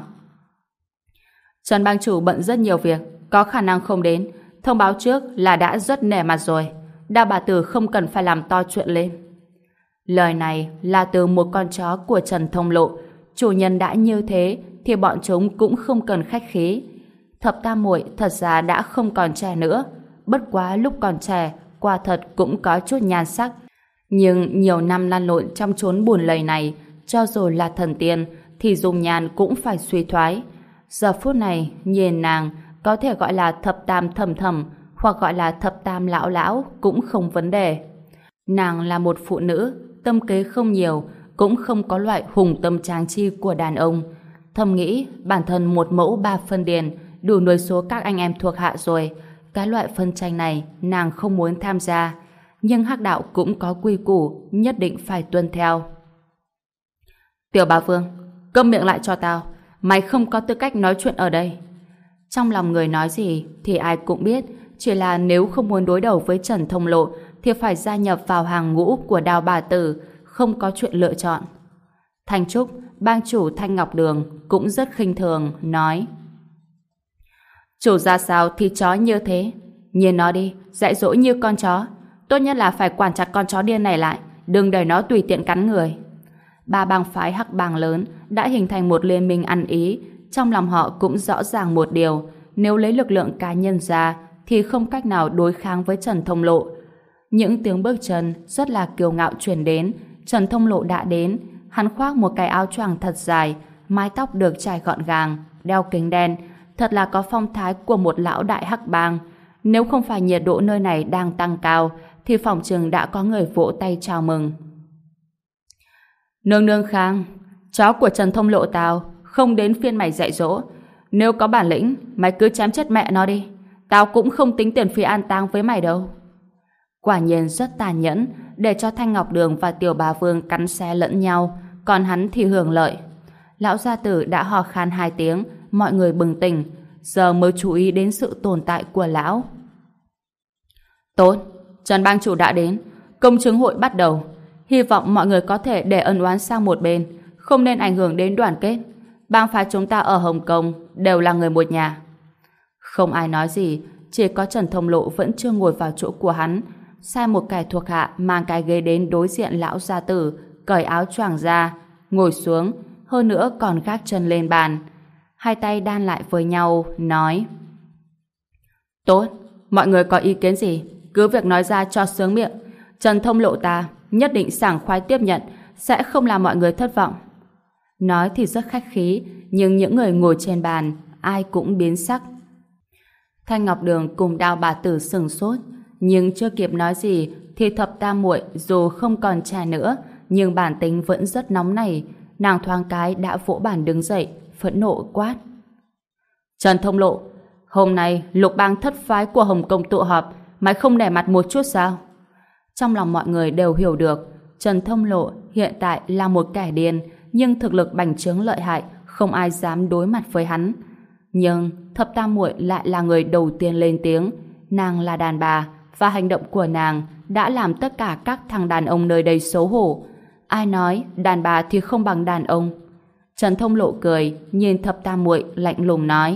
Trần bang chủ bận rất nhiều việc, có khả năng không đến. Thông báo trước là đã rất nể mặt rồi. Đao Bà Tử không cần phải làm to chuyện lên. Lời này là từ một con chó của Trần Thông Lộ. Chủ nhân đã như thế thì bọn chúng cũng không cần khách khí. Thập tam muội thật ra đã không còn trẻ nữa. Bất quá lúc còn trẻ, quả thật cũng có chút nhan sắc. Nhưng nhiều năm lăn lộn trong chốn buồn lầy này, cho dù là thần tiên thì dùng nhan cũng phải suy thoái. Giờ phút này, nhìn nàng có thể gọi là thập tam thầm thầm hoặc gọi là thập tam lão lão cũng không vấn đề. Nàng là một phụ nữ, tâm kế không nhiều, cũng không có loại hùng tâm tráng chi của đàn ông. Thầm nghĩ bản thân một mẫu 3 phân điền đủ nuôi số các anh em thuộc hạ rồi. Cái loại phân tranh này nàng không muốn tham gia. Nhưng Hắc đạo cũng có quy củ, nhất định phải tuân theo. Tiểu Bá Vương, câm miệng lại cho tao. Mày không có tư cách nói chuyện ở đây. Trong lòng người nói gì thì ai cũng biết, chỉ là nếu không muốn đối đầu với Trần Thông Lộ thì phải gia nhập vào hàng ngũ của Đao Bà Tử, không có chuyện lựa chọn. Thanh Trúc, bang chủ Thanh Ngọc Đường, cũng rất khinh thường, nói: Chủ ra sao thì chó như thế. Nhìn nó đi, dạy dỗ như con chó. Tốt nhất là phải quản chặt con chó điên này lại, đừng để nó tùy tiện cắn người. Ba bang phái hắc bang lớn đã hình thành một liên minh ăn ý, trong lòng họ cũng rõ ràng một điều, nếu lấy lực lượng cá nhân ra thì không cách nào đối kháng với Trần Thông Lộ. Những tiếng bước chân rất là kiêu ngạo truyền đến. Trần Thông Lộ đã đến, hắn khoác một cái áo choàng thật dài, mái tóc được chải gọn gàng, đeo kính đen, thật là có phong thái của một lão đại hắc bang. Nếu không phải nhiệt độ nơi này đang tăng cao thì phỏng chừng đã có người vỗ tay chào mừng. Nương nương Khang, chó của Trần Thông Lộ tao không đến phiên mày dạy dỗ. Nếu có bản lĩnh, mày cứ chém chết mẹ nó đi. Tao cũng không tính tiền phí an táng với mày đâu. Quả nhiên rất tàn nhẫn, để cho Thanh Ngọc Đường và Tiểu Bá Vương cắn xé lẫn nhau, còn hắn thì hưởng lợi. Lão gia tử đã hò khan 2 tiếng, mọi người bừng tỉnh, giờ mới chú ý đến sự tồn tại của lão. Tốt, Trần bang chủ đã đến, công chứng hội bắt đầu. Hy vọng mọi người có thể để ân oán sang một bên, không nên ảnh hưởng đến đoàn kết. Bang phái chúng ta ở Hồng Kông đều là người một nhà. Không ai nói gì, chỉ có Trần Thông Lộ vẫn chưa ngồi vào chỗ của hắn. Sai một kẻ thuộc hạ mang cái ghế đến đối diện lão gia tử, cởi áo choàng ra, ngồi xuống, hơn nữa còn gác chân lên bàn. Hai tay đan lại với nhau, nói: Tốt, mọi người có ý kiến gì, cứ việc nói ra cho sướng miệng. Trần Thông Lộ ta nhất định sảng khoái tiếp nhận, sẽ không làm mọi người thất vọng. Nói thì rất khách khí, nhưng những người ngồi trên bàn ai cũng biến sắc. Thanh Ngọc Đường cùng Đao bà tử sửng sốt, nhưng chưa kịp nói gì thì Thập Tam muội dù không còn trẻ nữa, nhưng bản tính vẫn rất nóng nảy. Nàng thoáng cái đã vỗ bàn đứng dậy, phẫn nộ quát: Trần Thông Lộ, hôm nay lục bang thất phái của Hồng Kông tụ họp, mày không nể mặt một chút sao? Trong lòng mọi người đều hiểu được, Trần Thông Lộ hiện tại là một kẻ điên, nhưng thực lực bành trướng lợi hại, không ai dám đối mặt với hắn. Nhưng Thập Tam muội lại là người đầu tiên lên tiếng. Nàng là đàn bà, và hành động của nàng đã làm tất cả các thằng đàn ông nơi đây xấu hổ. Ai nói đàn bà thì không bằng đàn ông? Trần Thông Lộ cười, nhìn Thập Tam muội lạnh lùng nói: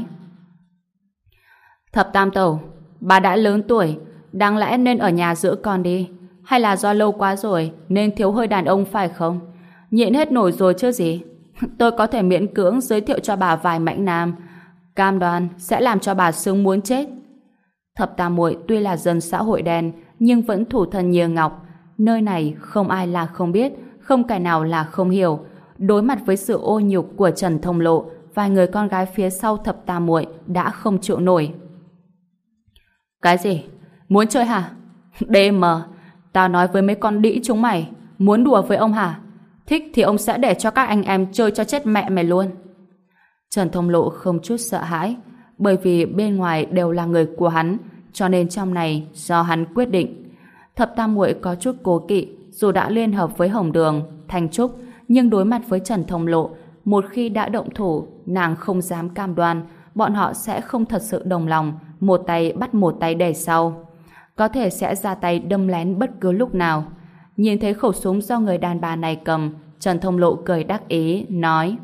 Thập Tam tẩu, bà đã lớn tuổi, đáng lẽ nên ở nhà giữ con đi. Hay là do lâu quá rồi nên thiếu hơi đàn ông phải không? Nhịn hết nổi rồi chứ gì. Tôi có thể miễn cưỡng giới thiệu cho bà vài mãnh nam, cam đoan sẽ làm cho bà sướng muốn chết. Thập Tam muội tuy là dân xã hội đen nhưng vẫn thủ thân như ngọc. Nơi này không ai là không biết, không kẻ nào là không hiểu. Đối mặt với sự ô nhục của Trần Thông Lộ, vài người con gái phía sau Thập Tam muội đã không chịu nổi. Cái gì? Muốn chơi hả? DM, tao nói với mấy con đĩ chúng mày, muốn đùa với ông hả? Thích thì ông sẽ để cho các anh em chơi cho chết mẹ mày luôn. Trần Thông Lộ không chút sợ hãi, bởi vì bên ngoài đều là người của hắn, cho nên trong này do hắn quyết định. Thập Tam muội có chút cố kỵ, dù đã liên hợp với Hồng Đường, Thanh Trúc, nhưng đối mặt với Trần Thông Lộ, một khi đã động thủ, nàng không dám cam đoan bọn họ sẽ không thật sự đồng lòng, một tay bắt một tay đẩy sau. Có thể sẽ ra tay đâm lén bất cứ lúc nào. Nhìn thấy khẩu súng do người đàn bà này cầm, Trần Thông Lộ cười đắc ý, nói: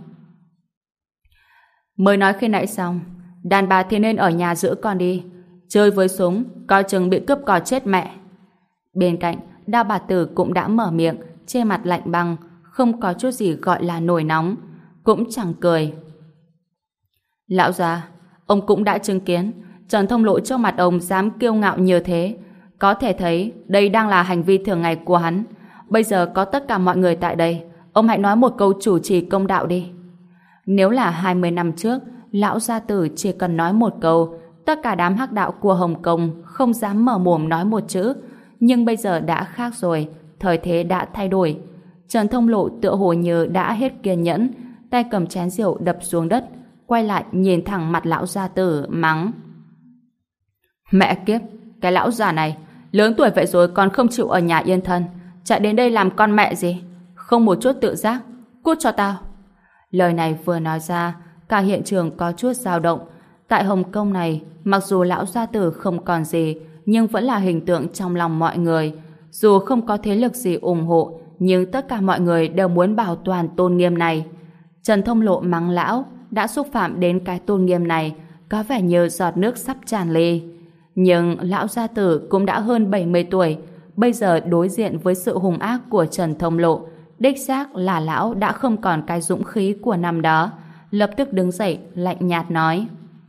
Mới nói khi nãy xong, đàn bà thì nên ở nhà giữ con đi. Chơi với súng, coi chừng bị cướp cò chết mẹ. Bên cạnh, Đao bà tử cũng đã mở miệng, che mặt lạnh băng, không có chút gì gọi là nổi nóng, cũng chẳng cười. Lão già, ông cũng đã chứng kiến Trần Thông Lộ trước mặt ông dám kiêu ngạo như thế, có thể thấy đây đang là hành vi thường ngày của hắn. Bây giờ có tất cả mọi người tại đây, ông hãy nói một câu chủ trì công đạo đi. Nếu là 20 năm trước, lão gia tử chỉ cần nói một câu, tất cả đám hắc đạo của Hồng Kông không dám mở mồm nói một chữ. Nhưng bây giờ đã khác rồi, thời thế đã thay đổi. Trần Thông Lộ tựa hồ như đã hết kiên nhẫn, tay cầm chén rượu đập xuống đất, quay lại nhìn thẳng mặt lão gia tử, mắng: Mẹ kiếp, cái lão già này, lớn tuổi vậy rồi còn không chịu ở nhà yên thân, chạy đến đây làm con mẹ gì? Không một chút tự giác, cút cho tao. Lời này vừa nói ra, cả hiện trường có chút dao động. Tại Hồng Kông này, mặc dù lão gia tử không còn gì, nhưng vẫn là hình tượng trong lòng mọi người. Dù không có thế lực gì ủng hộ, nhưng tất cả mọi người đều muốn bảo toàn tôn nghiêm này. Trần Thông Lộ mắng lão đã xúc phạm đến cái tôn nghiêm này, có vẻ như giọt nước sắp tràn ly. Nhưng lão gia tử cũng đã hơn 70 tuổi, bây giờ đối diện với sự hung ác của Trần Thông Lộ, đích xác là lão đã không còn cái dũng khí của năm đó, lập tức đứng dậy lạnh nhạt nói: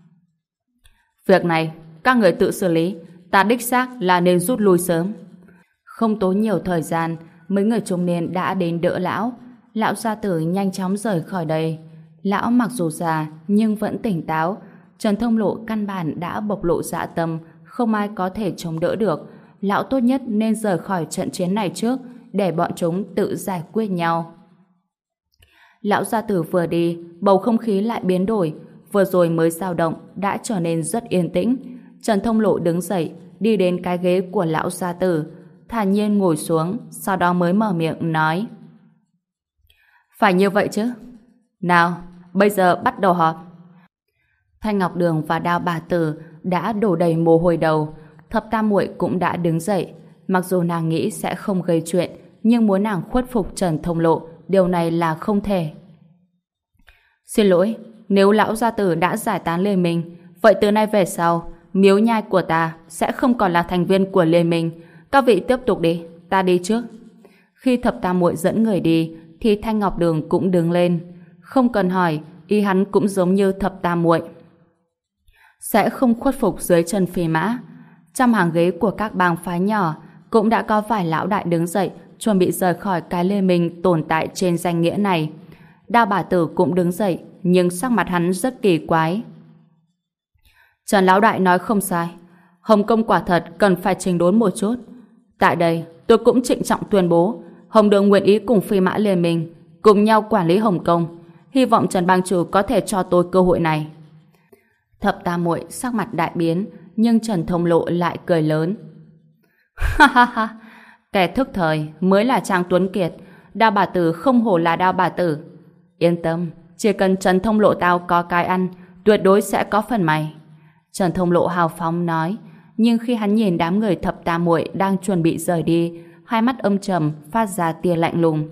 việc này các người tự xử lý, ta đích xác là nên rút lui sớm. Không tốn nhiều thời gian, mấy người trung niên đã đến đỡ lão. Lão gia tử nhanh chóng rời khỏi đây. Lão mặc dù già nhưng vẫn tỉnh táo. Trần Thông Lộ căn bản đã bộc lộ dạ tâm, không ai có thể chống đỡ được. Lão tốt nhất nên rời khỏi trận chiến này trước, để bọn chúng tự giải quyết nhau. Lão gia tử vừa đi, bầu không khí lại biến đổi. Vừa rồi mới dao động đã trở nên rất yên tĩnh. Trần Thông Lộ đứng dậy, đi đến cái ghế của lão gia tử, thản nhiên ngồi xuống, sau đó mới mở miệng nói: phải như vậy chứ. Nào, bây giờ bắt đầu họp. Thanh Ngọc Đường và Đao bà tử đã đổ đầy mồ hôi đầu. Thập Tam Muội cũng đã đứng dậy. Mặc dù nàng nghĩ sẽ không gây chuyện, nhưng muốn nàng khuất phục Trần Thông Lộ, điều này là không thể. Xin lỗi, nếu lão gia tử đã giải tán liên minh, vậy từ nay về sau, Miếu Nhai của ta sẽ không còn là thành viên của liên minh. Các vị tiếp tục đi, ta đi trước. Khi Thập Tam Muội dẫn người đi, thì Thanh Ngọc Đường cũng đứng lên. Không cần hỏi, ý hắn cũng giống như Thập Tam Muội, sẽ không khuất phục dưới chân Phi Mã. Trong hàng ghế của các bang phái nhỏ cũng đã có vài lão đại đứng dậy, chuẩn bị rời khỏi cái liên minh tồn tại trên danh nghĩa này. Đao bà tử cũng đứng dậy, nhưng sắc mặt hắn rất kỳ quái. Trần lão đại nói không sai, Hồng Công quả thật cần phải chỉnh đốn một chút. Tại đây, tôi cũng trịnh trọng tuyên bố, Hồng Đường nguyện ý cùng Phi Mã liên minh, cùng nhau quản lý Hồng Công. Hy vọng Trần bang chủ có thể cho tôi cơ hội này. Thập Tam Muội sắc mặt đại biến, nhưng Trần Thông Lộ lại cười lớn. Ha ha ha, kẻ thức thời mới là Trang Tuấn Kiệt. Đao bà tử không hổ là Đao bà tử. Yên tâm, chỉ cần Trần Thông Lộ tao có cái ăn, tuyệt đối sẽ có phần mày. Trần Thông Lộ hào phóng nói, nhưng khi hắn nhìn đám người Thập Tam Muội đang chuẩn bị rời đi, hai mắt âm trầm phát ra tia lạnh lùng.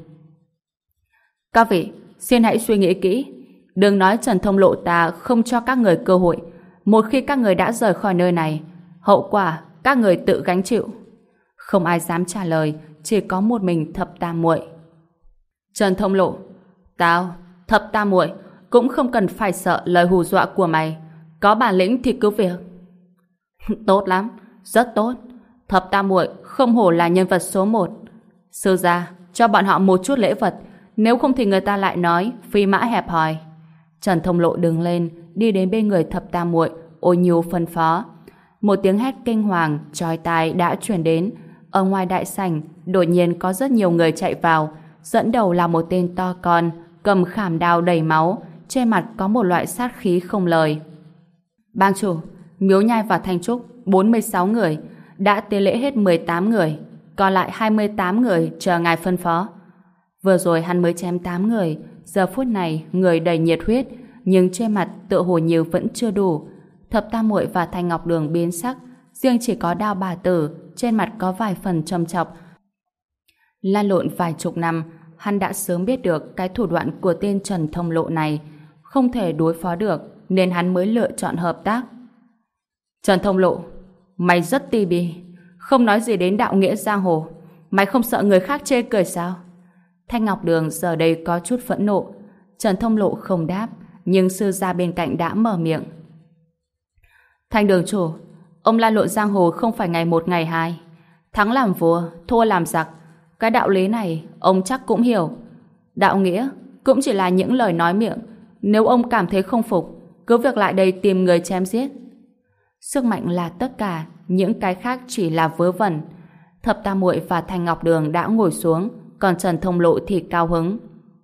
Các vị, xin hãy suy nghĩ kỹ. Đừng nói Trần Thông Lộ ta không cho các người cơ hội. Một khi các người đã rời khỏi nơi này, hậu quả các người tự gánh chịu. Không ai dám trả lời, chỉ có một mình Thập Tam Muội. Trần Thông Lộ, tao, Thập Tam Muội cũng không cần phải sợ lời hù dọa của mày. Có bản lĩnh thì cứ việc. Tốt lắm, rất tốt. Thập Tam Muội không hổ là nhân vật số 1. Sư gia, cho bọn họ một chút lễ vật, nếu không thì người ta lại nói Phi Mã hẹp hòi. Trần Thông Lộ đứng lên, đi đến bên người Thập Tam Muội, ôn nhu phân phó. Một tiếng hét kinh hoàng, chói tai đã truyền đến. Ở ngoài đại sảnh, đột nhiên có rất nhiều người chạy vào. Dẫn đầu là một tên to con, cầm khảm đao đầy máu, trên mặt có một loại sát khí không lời. Bang chủ, Miếu Nhai và Thanh Trúc 46 người, đã tế lễ hết 18 người, còn lại 28 người chờ ngài phân phó. Vừa rồi hắn mới chém 8 người, giờ phút này người đầy nhiệt huyết, nhưng trên mặt tựa hồ như vẫn chưa đủ. Thập Tam Muội và Thanh Ngọc Đường biến sắc, riêng chỉ có Đao bà tử trên mặt có vài phần châm chọc. Lan lộn vài chục năm, hắn đã sớm biết được cái thủ đoạn của tên Trần Thông Lộ này, không thể đối phó được, nên hắn mới lựa chọn hợp tác. Trần Thông Lộ, mày rất ti bì, không nói gì đến đạo nghĩa giang hồ, mày không sợ người khác chê cười sao? Thanh Ngọc Đường giờ đây có chút phẫn nộ. Trần Thông Lộ không đáp, nhưng sư gia bên cạnh đã mở miệng. Thanh đường chủ, ông lan lộn giang hồ không phải ngày một ngày hai, thắng làm vua, thua làm giặc. Cái đạo lý này ông chắc cũng hiểu. Đạo nghĩa cũng chỉ là những lời nói miệng. Nếu ông cảm thấy không phục, cứ việc lại đây tìm người chém giết. Sức mạnh là tất cả, những cái khác chỉ là vớ vẩn. Thập Tam Muội và Thanh Ngọc Đường đã ngồi xuống, còn Trần Thông Lộ thì cao hứng.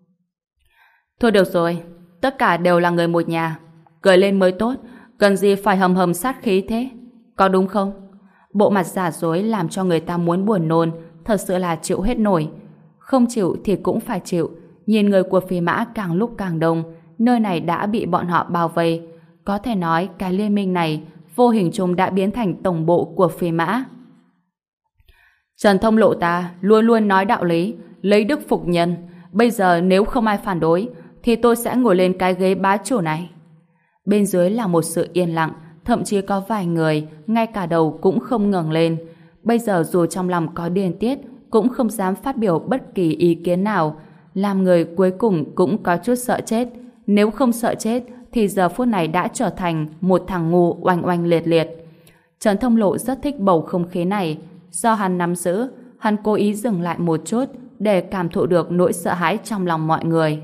Thôi được rồi, tất cả đều là người một nhà, cười lên mới tốt, cần gì phải hầm hầm sát khí thế, có đúng không? Bộ mặt giả dối làm cho người ta muốn buồn nôn, thật sự là chịu hết nổi. Không chịu thì cũng phải chịu. Nhìn người của Phi Mã càng lúc càng đông, nơi này đã bị bọn họ bao vây. Có thể nói cái liên minh này vô hình chung đã biến thành tổng bộ của Phi Mã. Trần Thông Lộ ta luôn luôn nói đạo lý, lấy đức phục nhân. Bây giờ nếu không ai phản đối, thì tôi sẽ ngồi lên cái ghế bá chủ này. Bên dưới là một sự yên lặng, thậm chí có vài người ngay cả đầu cũng không ngẩng lên. Bây giờ dù trong lòng có điên tiết, cũng không dám phát biểu bất kỳ ý kiến nào. làm người cuối cùng cũng có chút sợ chết. Nếu không sợ chết thì giờ phút này đã trở thành một thằng ngu oanh oanh liệt liệt. Trần Thông Lộ rất thích bầu không khí này. Do hắn nắm giữ, hắn cố ý dừng lại một chút để cảm thụ được nỗi sợ hãi trong lòng mọi người.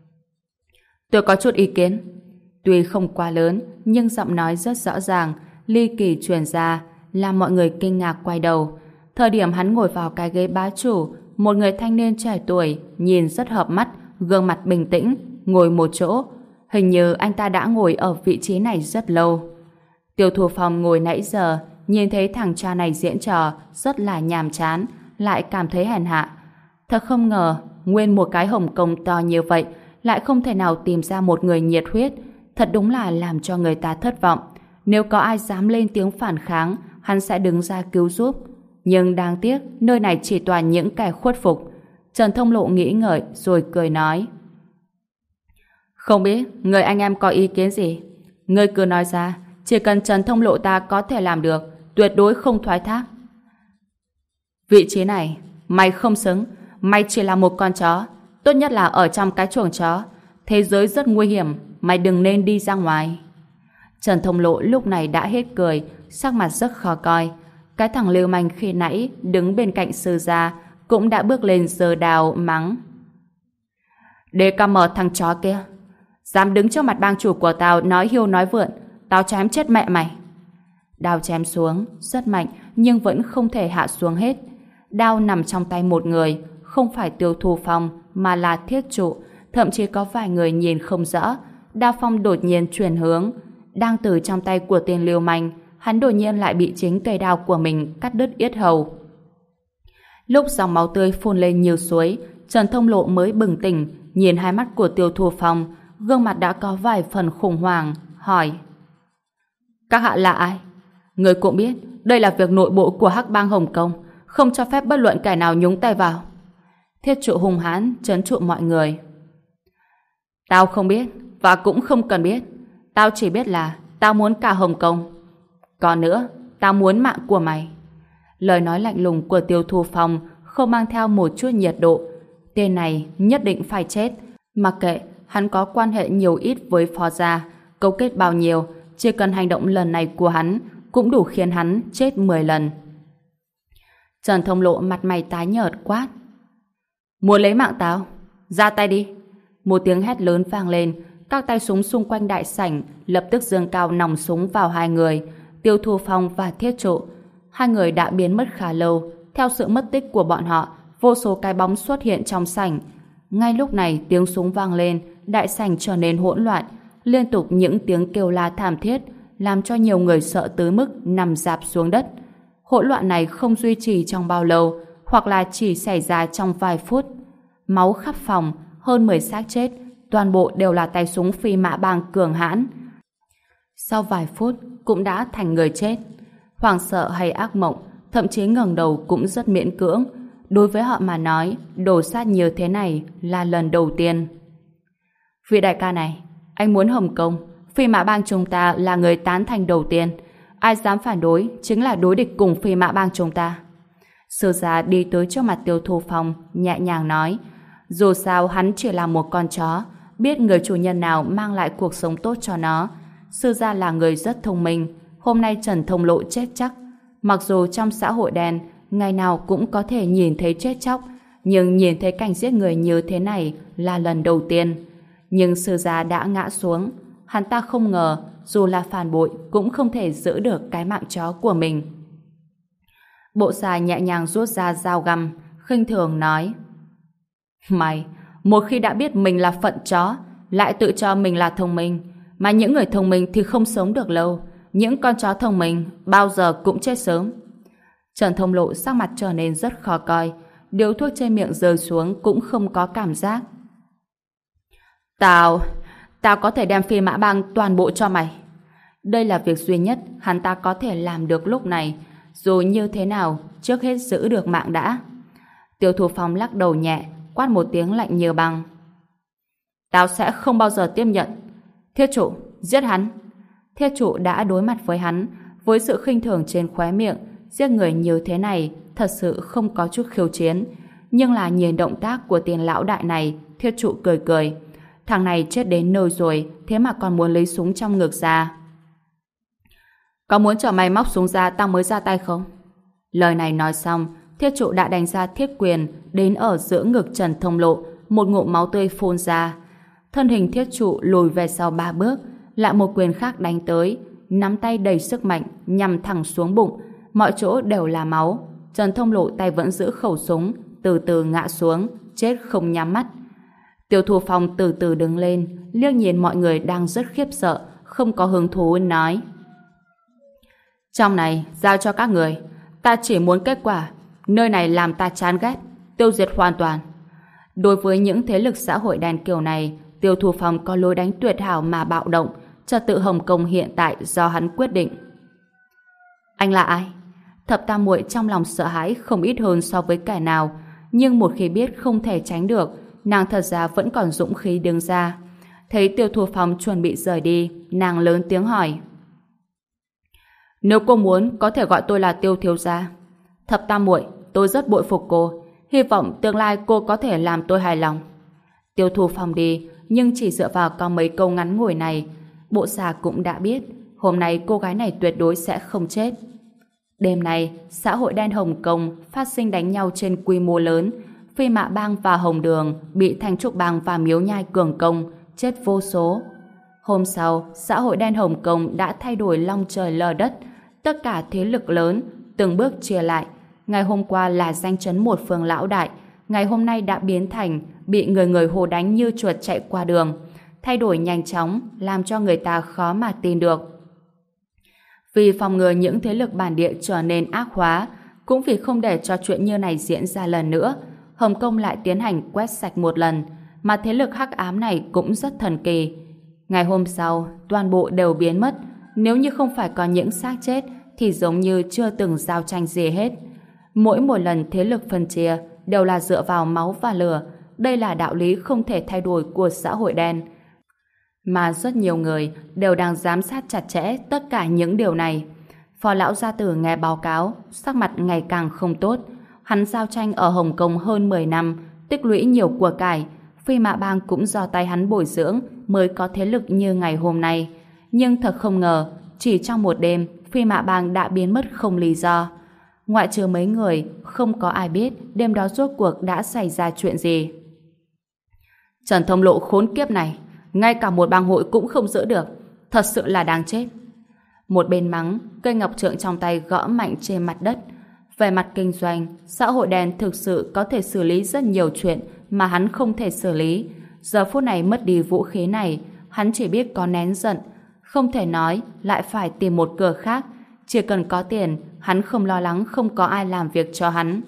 Tôi có chút ý kiến. Tuy không quá lớn, nhưng giọng nói rất rõ ràng, ly kỳ truyền ra, làm mọi người kinh ngạc quay đầu. Thời điểm hắn ngồi vào cái ghế bá chủ, một người thanh niên trẻ tuổi, nhìn rất hợp mắt, gương mặt bình tĩnh, ngồi một chỗ. Hình như anh ta đã ngồi ở vị trí này rất lâu. Tiêu Thu Phong ngồi nãy giờ, nhìn thấy thằng cha này diễn trò rất là nhàm chán, lại cảm thấy hèn hạ. Thật không ngờ, nguyên một cái Hồng Kông to như vậy, lại không thể nào tìm ra một người nhiệt huyết. Thật đúng là làm cho người ta thất vọng. Nếu có ai dám lên tiếng phản kháng, hắn sẽ đứng ra cứu giúp. Nhưng đáng tiếc, nơi này chỉ toàn những kẻ khuất phục. Trần Thông Lộ nghĩ ngợi rồi cười nói. Không biết, người anh em có ý kiến gì? Ngươi cứ nói ra, chỉ cần Trần Thông Lộ ta có thể làm được, tuyệt đối không thoái thác. Vị trí này, mày không xứng, mày chỉ là một con chó, tốt nhất là ở trong cái chuồng chó. Thế giới rất nguy hiểm, mày đừng nên đi ra ngoài. Trần Thông Lộ lúc này đã hết cười, sắc mặt rất khó coi. Cái thằng lưu manh khi nãy đứng bên cạnh sư gia cũng đã bước lên giơ đao mắng. Để cam mờ thằng chó kia, dám đứng trước mặt bang chủ của tao nói hiêu nói vượn, tao chém chết mẹ mày. Đao chém xuống rất mạnh nhưng vẫn không thể hạ xuống hết. Đao nằm trong tay một người, không phải Tiêu Thu Phong mà là Thiết Trụ. Thậm chí có vài người nhìn không rõ. Đao phong đột nhiên chuyển hướng, đang từ trong tay của tên lưu manh, hắn đột nhiên lại bị chính cây đao của mình cắt đứt yết hầu. Lúc dòng máu tươi phun lên như suối, Trần Thông Lộ mới bừng tỉnh, nhìn hai mắt của Tiêu Thu Phong, gương mặt đã có vài phần khủng hoảng, hỏi: Các hạ là ai? Người cũng biết, đây là việc nội bộ của Hắc Bang Hồng Kông, không cho phép bất luận kẻ nào nhúng tay vào. Thiết Trụ hung hãn trấn trụ mọi người. Tao không biết, và cũng không cần biết. Tao chỉ biết là tao muốn cả Hồng Kông. Còn nữa, tao muốn mạng của mày. Lời nói lạnh lùng của Tiêu Thu Phong không mang theo một chút nhiệt độ. Tên này nhất định phải chết. Mặc kệ hắn có quan hệ nhiều ít với Phó gia, cấu kết bao nhiêu, chỉ cần hành động lần này của hắn cũng đủ khiến hắn chết 10 lần. Trần Thông Lộ mặt mày tái nhợt quát: Muốn lấy mạng tao? Ra tay đi! Một tiếng hét lớn vang lên, các tay súng xung quanh đại sảnh lập tức giương cao nòng súng vào hai người, Tiêu Thu Phong và Thiết Trụ. Hai người đã biến mất khá lâu. Theo sự mất tích của bọn họ, vô số cái bóng xuất hiện trong sảnh. Ngay lúc này tiếng súng vang lên, đại sảnh trở nên hỗn loạn, liên tục những tiếng kêu la thảm thiết, làm cho nhiều người sợ tới mức nằm rạp xuống đất. Hỗn loạn này không duy trì trong bao lâu, hoặc là chỉ xảy ra trong vài phút. Máu khắp phòng, hơn 10 xác chết, toàn bộ đều là tay súng Phi Mã Bang cường hãn. Sau vài phút cũng đã thành người chết. Hoảng sợ hay ác mộng, thậm chí ngẩng đầu cũng rất miễn cưỡng. Đối với họ mà nói, đổ sát như thế này là lần đầu tiên. Vị đại ca này, anh muốn Hồng Kông, Phi Mã Bang chúng ta là người tán thành đầu tiên. Ai dám phản đối chính là đối địch cùng Phi Mã Bang chúng ta. Sư gia đi tới trước mặt Tiêu Thu Phong, nhẹ nhàng nói: Dù sao hắn chỉ là một con chó, biết người chủ nhân nào mang lại cuộc sống tốt cho nó. Sư gia là người rất thông minh. Hôm nay Trần Thông Lộ chết chắc. Mặc dù trong xã hội đen ngày nào cũng có thể nhìn thấy chết chóc, nhưng nhìn thấy cảnh giết người như thế này là lần đầu tiên. Nhưng sư gia đã ngã xuống. Hắn ta không ngờ dù là phản bội cũng không thể giữ được cái mạng chó của mình. Bộ xà nhẹ nhàng rút ra dao găm, khinh thường nói: Mày, một khi đã biết mình là phận chó, lại tự cho mình là thông minh, mà những người thông minh thì không sống được lâu. Những con chó thông minh bao giờ cũng chết sớm. Trần Thông Lộ sắc mặt trở nên rất khó coi, điếu thuốc trên miệng rơi xuống cũng không có cảm giác. Tao có thể đem Phi Mã Bang toàn bộ cho mày. Đây là việc duy nhất hắn ta có thể làm được lúc này. Dù như thế nào, trước hết giữ được mạng đã. Tiêu Thu Phong lắc đầu nhẹ, quát một tiếng lạnh như băng: Tao sẽ không bao giờ tiếp nhận. Thiết Trụ, giết hắn. Thiết Trụ đã đối mặt với hắn, với sự khinh thường trên khóe miệng. Giết người như thế này thật sự không có chút khiêu chiến, nhưng là nhìn động tác của tiền lão đại này Thiết trụ cười cười. Thằng này chết đến nơi rồi, thế mà còn muốn lấy súng trong ngực ra. Có muốn cho mày móc súng ra tao mới ra tay không? Lời này nói xong, Thiết trụ đã đánh ra thiết quyền đến ở giữa ngực Trần Thông Lộ, một ngụm máu tươi phun ra. Thân hình thiết trụ lùi về sau 3 bước, lại một quyền khác đánh tới, nắm tay đầy sức mạnh nhằm thẳng xuống bụng, mọi chỗ đều là máu. Trần Thông Lộ tay vẫn giữ khẩu súng, từ từ ngã xuống, chết không nhắm mắt. Tiêu Thu Phong từ từ đứng lên, liếc nhìn mọi người đang rất khiếp sợ, không có hứng thú nói: trong này giao cho các người, ta chỉ muốn kết quả. Nơi này làm ta chán ghét, tiêu diệt hoàn toàn. Đối với những thế lực xã hội đen kiểu này, Tiêu Thu Phong có lối đánh tuyệt hảo mà bạo động. Trật tự Hồng Kông hiện tại do hắn quyết định. Anh là ai? Thập Tam Muội trong lòng sợ hãi không ít hơn so với kẻ nào, nhưng một khi biết không thể tránh được, nàng thật ra vẫn còn dũng khí đứng ra. Thấy Tiêu Thu Phong chuẩn bị rời đi, nàng lớn tiếng hỏi: nếu cô muốn, có thể gọi tôi là Tiêu thiếu gia. Thập Tam Muội, tôi rất bội phục cô, hy vọng tương lai cô có thể làm tôi hài lòng. Tiêu Thu Phong đi, nhưng chỉ dựa vào có mấy câu ngắn ngủi này, bộ xà cũng đã biết hôm nay cô gái này tuyệt đối sẽ không chết. Đêm nay, xã hội đen Hồng Kông phát sinh đánh nhau trên quy mô lớn. Phi Mạ Bang và Hồng Đường bị Thanh Trúc Bang và Miếu Nhai cường công, chết vô số. Hôm sau, xã hội đen Hồng Kông đã thay đổi long trời lở đất. Tất cả thế lực lớn từng bước chia lại. Ngày hôm qua là danh chấn một phương lão đại, ngày hôm nay đã biến thành bị người người hô đánh như chuột chạy qua đường. Thay đổi nhanh chóng, làm cho người ta khó mà tin được. Vì phòng ngừa những thế lực bản địa trở nên ác hóa, cũng vì không để cho chuyện như này diễn ra lần nữa, Hồng Kông lại tiến hành quét sạch một lần, mà thế lực hắc ám này cũng rất thần kỳ. Ngày hôm sau, toàn bộ đều biến mất. Nếu như không phải có những xác chết, thì giống như chưa từng giao tranh gì hết. Mỗi một lần thế lực phân chia đều là dựa vào máu và lửa. Đây là đạo lý không thể thay đổi của xã hội đen. Mà rất nhiều người đều đang giám sát chặt chẽ tất cả những điều này. Phó lão gia tử nghe báo cáo, sắc mặt ngày càng không tốt. Hắn giao tranh ở Hồng Kông hơn 10 năm, tích lũy nhiều của cải. Phi Mạ Bang cũng do tay hắn bồi dưỡng mới có thế lực như ngày hôm nay. Nhưng thật không ngờ, chỉ trong một đêm, Phi Mạ Bang đã biến mất không lý do. Ngoại trừ mấy người, không có ai biết đêm đó rốt cuộc đã xảy ra chuyện gì. Trần Thông Lộ khốn kiếp này, ngay cả một bang hội cũng không giữ được, thật sự là đáng chết. Một bên mắng, cây ngọc trượng trong tay gõ mạnh trên mặt đất. Về mặt kinh doanh, xã hội đen thực sự có thể xử lý rất nhiều chuyện mà hắn không thể xử lý. Giờ phút này mất đi vũ khí này, hắn chỉ biết có nén giận, không thể nói, lại phải tìm một cửa khác. Chỉ cần có tiền, hắn không lo lắng không có ai làm việc cho hắn.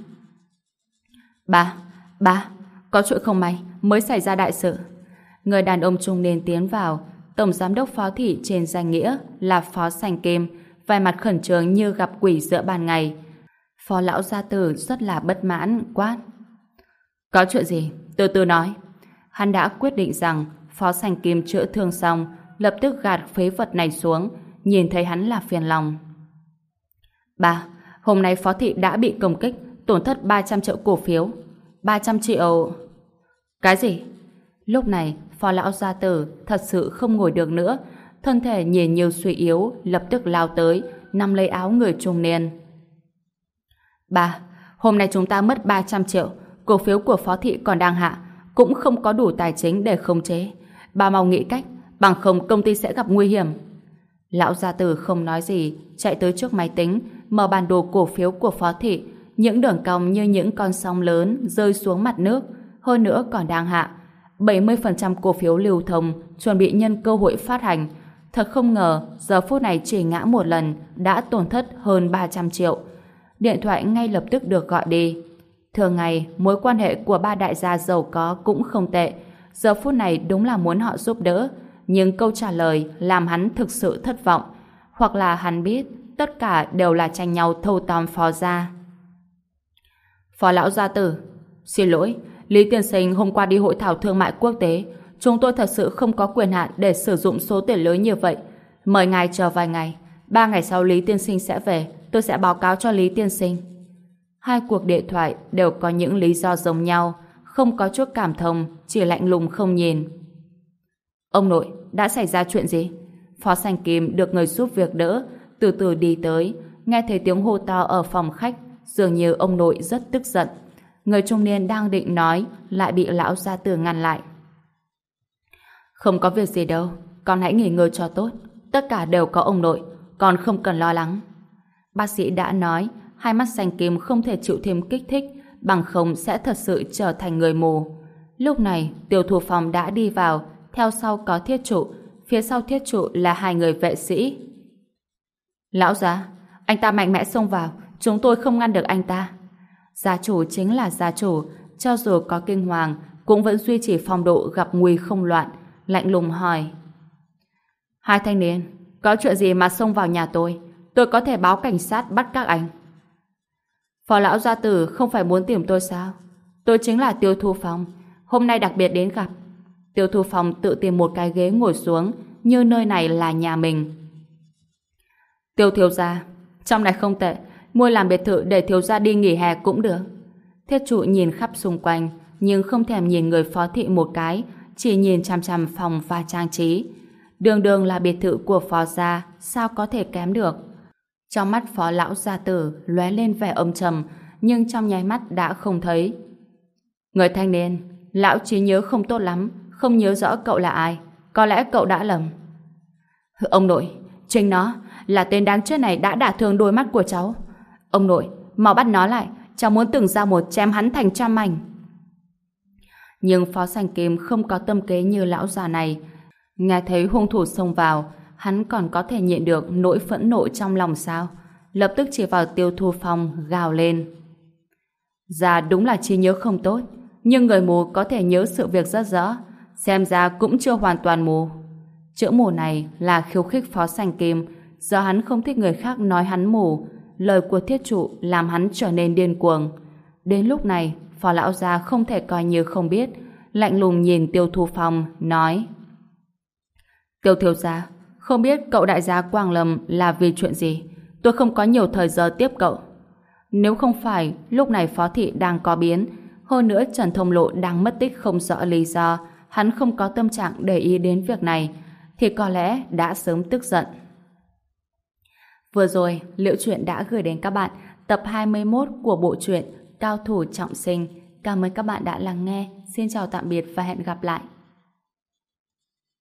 Ba, có chuyện không may, mới xảy ra đại sự. Người đàn ông trung niên tiến vào, tổng giám đốc Phó thị trên danh nghĩa là Phó Sành Kim, vẻ mặt khẩn trương như gặp quỷ giữa ban ngày. Phó lão gia tử rất là bất mãn, quát: có chuyện gì? Từ từ nói. Hắn đã quyết định rằng Phó Sành Kim chữa thương xong, lập tức gạt phế vật này xuống, nhìn thấy hắn là phiền lòng. Ba, hôm nay Phó thị đã bị công kích, tổn thất 300 triệu cổ phiếu. 300 triệu... Cái gì? Lúc này, Phó lão gia tử thật sự không ngồi được nữa, thân thể nhìn như suy yếu, lập tức lao tới, nắm lấy áo người trung niên. Ba, hôm nay chúng ta mất 300 triệu, cổ phiếu của Phó thị còn đang hạ, cũng không có đủ tài chính để khống chế. Bà mau nghĩ cách, bằng không công ty sẽ gặp nguy hiểm. Lão gia tử không nói gì, chạy tới trước máy tính, mở bản đồ cổ phiếu của Phó thị, những đường cong như những con sóng lớn rơi xuống mặt nước, hơn nữa còn đang hạ. 70% cổ phiếu lưu thông, chuẩn bị nhân cơ hội phát hành. Thật không ngờ, giờ phút này chỉ ngã một lần, đã tổn thất hơn 300 triệu. Điện thoại ngay lập tức được gọi đi. Thường ngày, mối quan hệ của ba đại gia giàu có cũng không tệ. Giờ phút này đúng là muốn họ giúp đỡ, nhưng câu trả lời làm hắn thực sự thất vọng. Hoặc là hắn biết tất cả đều là tranh nhau thâu tóm Phó gia. Phó lão gia tử, xin lỗi, Lý tiên sinh hôm qua đi hội thảo thương mại quốc tế, chúng tôi thật sự không có quyền hạn để sử dụng số tiền lớn như vậy. Mời ngài chờ vài ngày, 3 ngày sau Lý tiên sinh sẽ về, tôi sẽ báo cáo cho Lý tiên sinh. Hai cuộc điện thoại đều có những lý do giống nhau, không có chút cảm thông, chỉ lạnh lùng không nhìn. Ông nội, đã xảy ra chuyện gì? Phó Sành Kim được người giúp việc đỡ, từ từ đi tới, nghe thấy tiếng hô to ở phòng khách, dường như ông nội rất tức giận. Người trung niên đang định nói, lại bị lão gia tử ngăn lại. Không có việc gì đâu, con hãy nghỉ ngơi cho tốt. Tất cả đều có ông nội, con không cần lo lắng. Bác sĩ đã nói, hai mắt Sành Kim không thể chịu thêm kích thích, bằng không sẽ thật sự trở thành người mù. Lúc này, Tiêu Thu Phong đã đi vào, theo sau có Thiết Trụ, phía sau Thiết Trụ là hai người vệ sĩ. Lão gia, anh ta mạnh mẽ xông vào, chúng tôi không ngăn được anh ta. Gia chủ chính là gia chủ, cho dù có kinh hoàng, cũng vẫn duy trì phong độ gặp nguy không loạn, lạnh lùng hỏi. Hai thanh niên, có chuyện gì mà xông vào nhà tôi? Tôi có thể báo cảnh sát bắt các anh. Phó lão gia tử không phải muốn tìm tôi sao? Tôi chính là Tiêu Thu Phong, hôm nay đặc biệt đến gặp. Tiêu Thu Phong tự tìm một cái ghế ngồi xuống, như nơi này là nhà mình. Tiêu thiếu gia, trong này không tệ, mua làm biệt thự để thiếu gia đi nghỉ hè cũng được. Thiết Trụ nhìn khắp xung quanh, nhưng không thèm nhìn người phó thị một cái, chỉ nhìn chằm chằm phòng và trang trí. Đường đường là biệt thự của phó gia, sao có thể kém được? Trong mắt phó lão gia tử lóe lên vẻ âm trầm, nhưng trong nháy mắt đã không thấy. Người thanh niên, lão trí nhớ không tốt lắm, không nhớ rõ cậu là ai. Có lẽ cậu đã lầm. Ông nội, chính nó là tên đáng chết này đã đả thương đôi mắt của cháu. Ông nội, mau bắt nó lại, cháu muốn từng ra một chém hắn thành trăm mảnh. Nhưng Phó Sành Kim không có tâm kế như lão già này. Nghe thấy hung thủ xông vào, hắn còn có thể nhịn được nỗi phẫn nộ trong lòng sao? Lập tức chỉ vào Tiêu Thu Phong gào lên. Già đúng là trí nhớ không tốt, nhưng người mù có thể nhớ sự việc rất rõ, xem ra cũng chưa hoàn toàn mù. Chữ mù này là khiêu khích Phó Sành Kim, do hắn không thích người khác nói hắn mù. Lời của Thiết Trụ làm hắn trở nên điên cuồng. Đến lúc này, Phó lão gia không thể coi như không biết, lạnh lùng nhìn Tiêu Thu Phong, nói: Tiêu thiếu gia, không biết cậu đại gia Quang Lâm là vì chuyện gì? Tôi không có nhiều thời giờ tiếp cậu. Nếu không phải lúc này phó thị đang có biến, hơn nữa Trần Thông Lộ đang mất tích không rõ lý do, hắn không có tâm trạng để ý đến việc này, thì có lẽ đã sớm tức giận. Vừa rồi, Liễu Chuyện đã gửi đến các bạn tập 21 của bộ truyện Cao Thủ Trọng Sinh. Cảm ơn các bạn đã lắng nghe. Xin chào tạm biệt và hẹn gặp lại.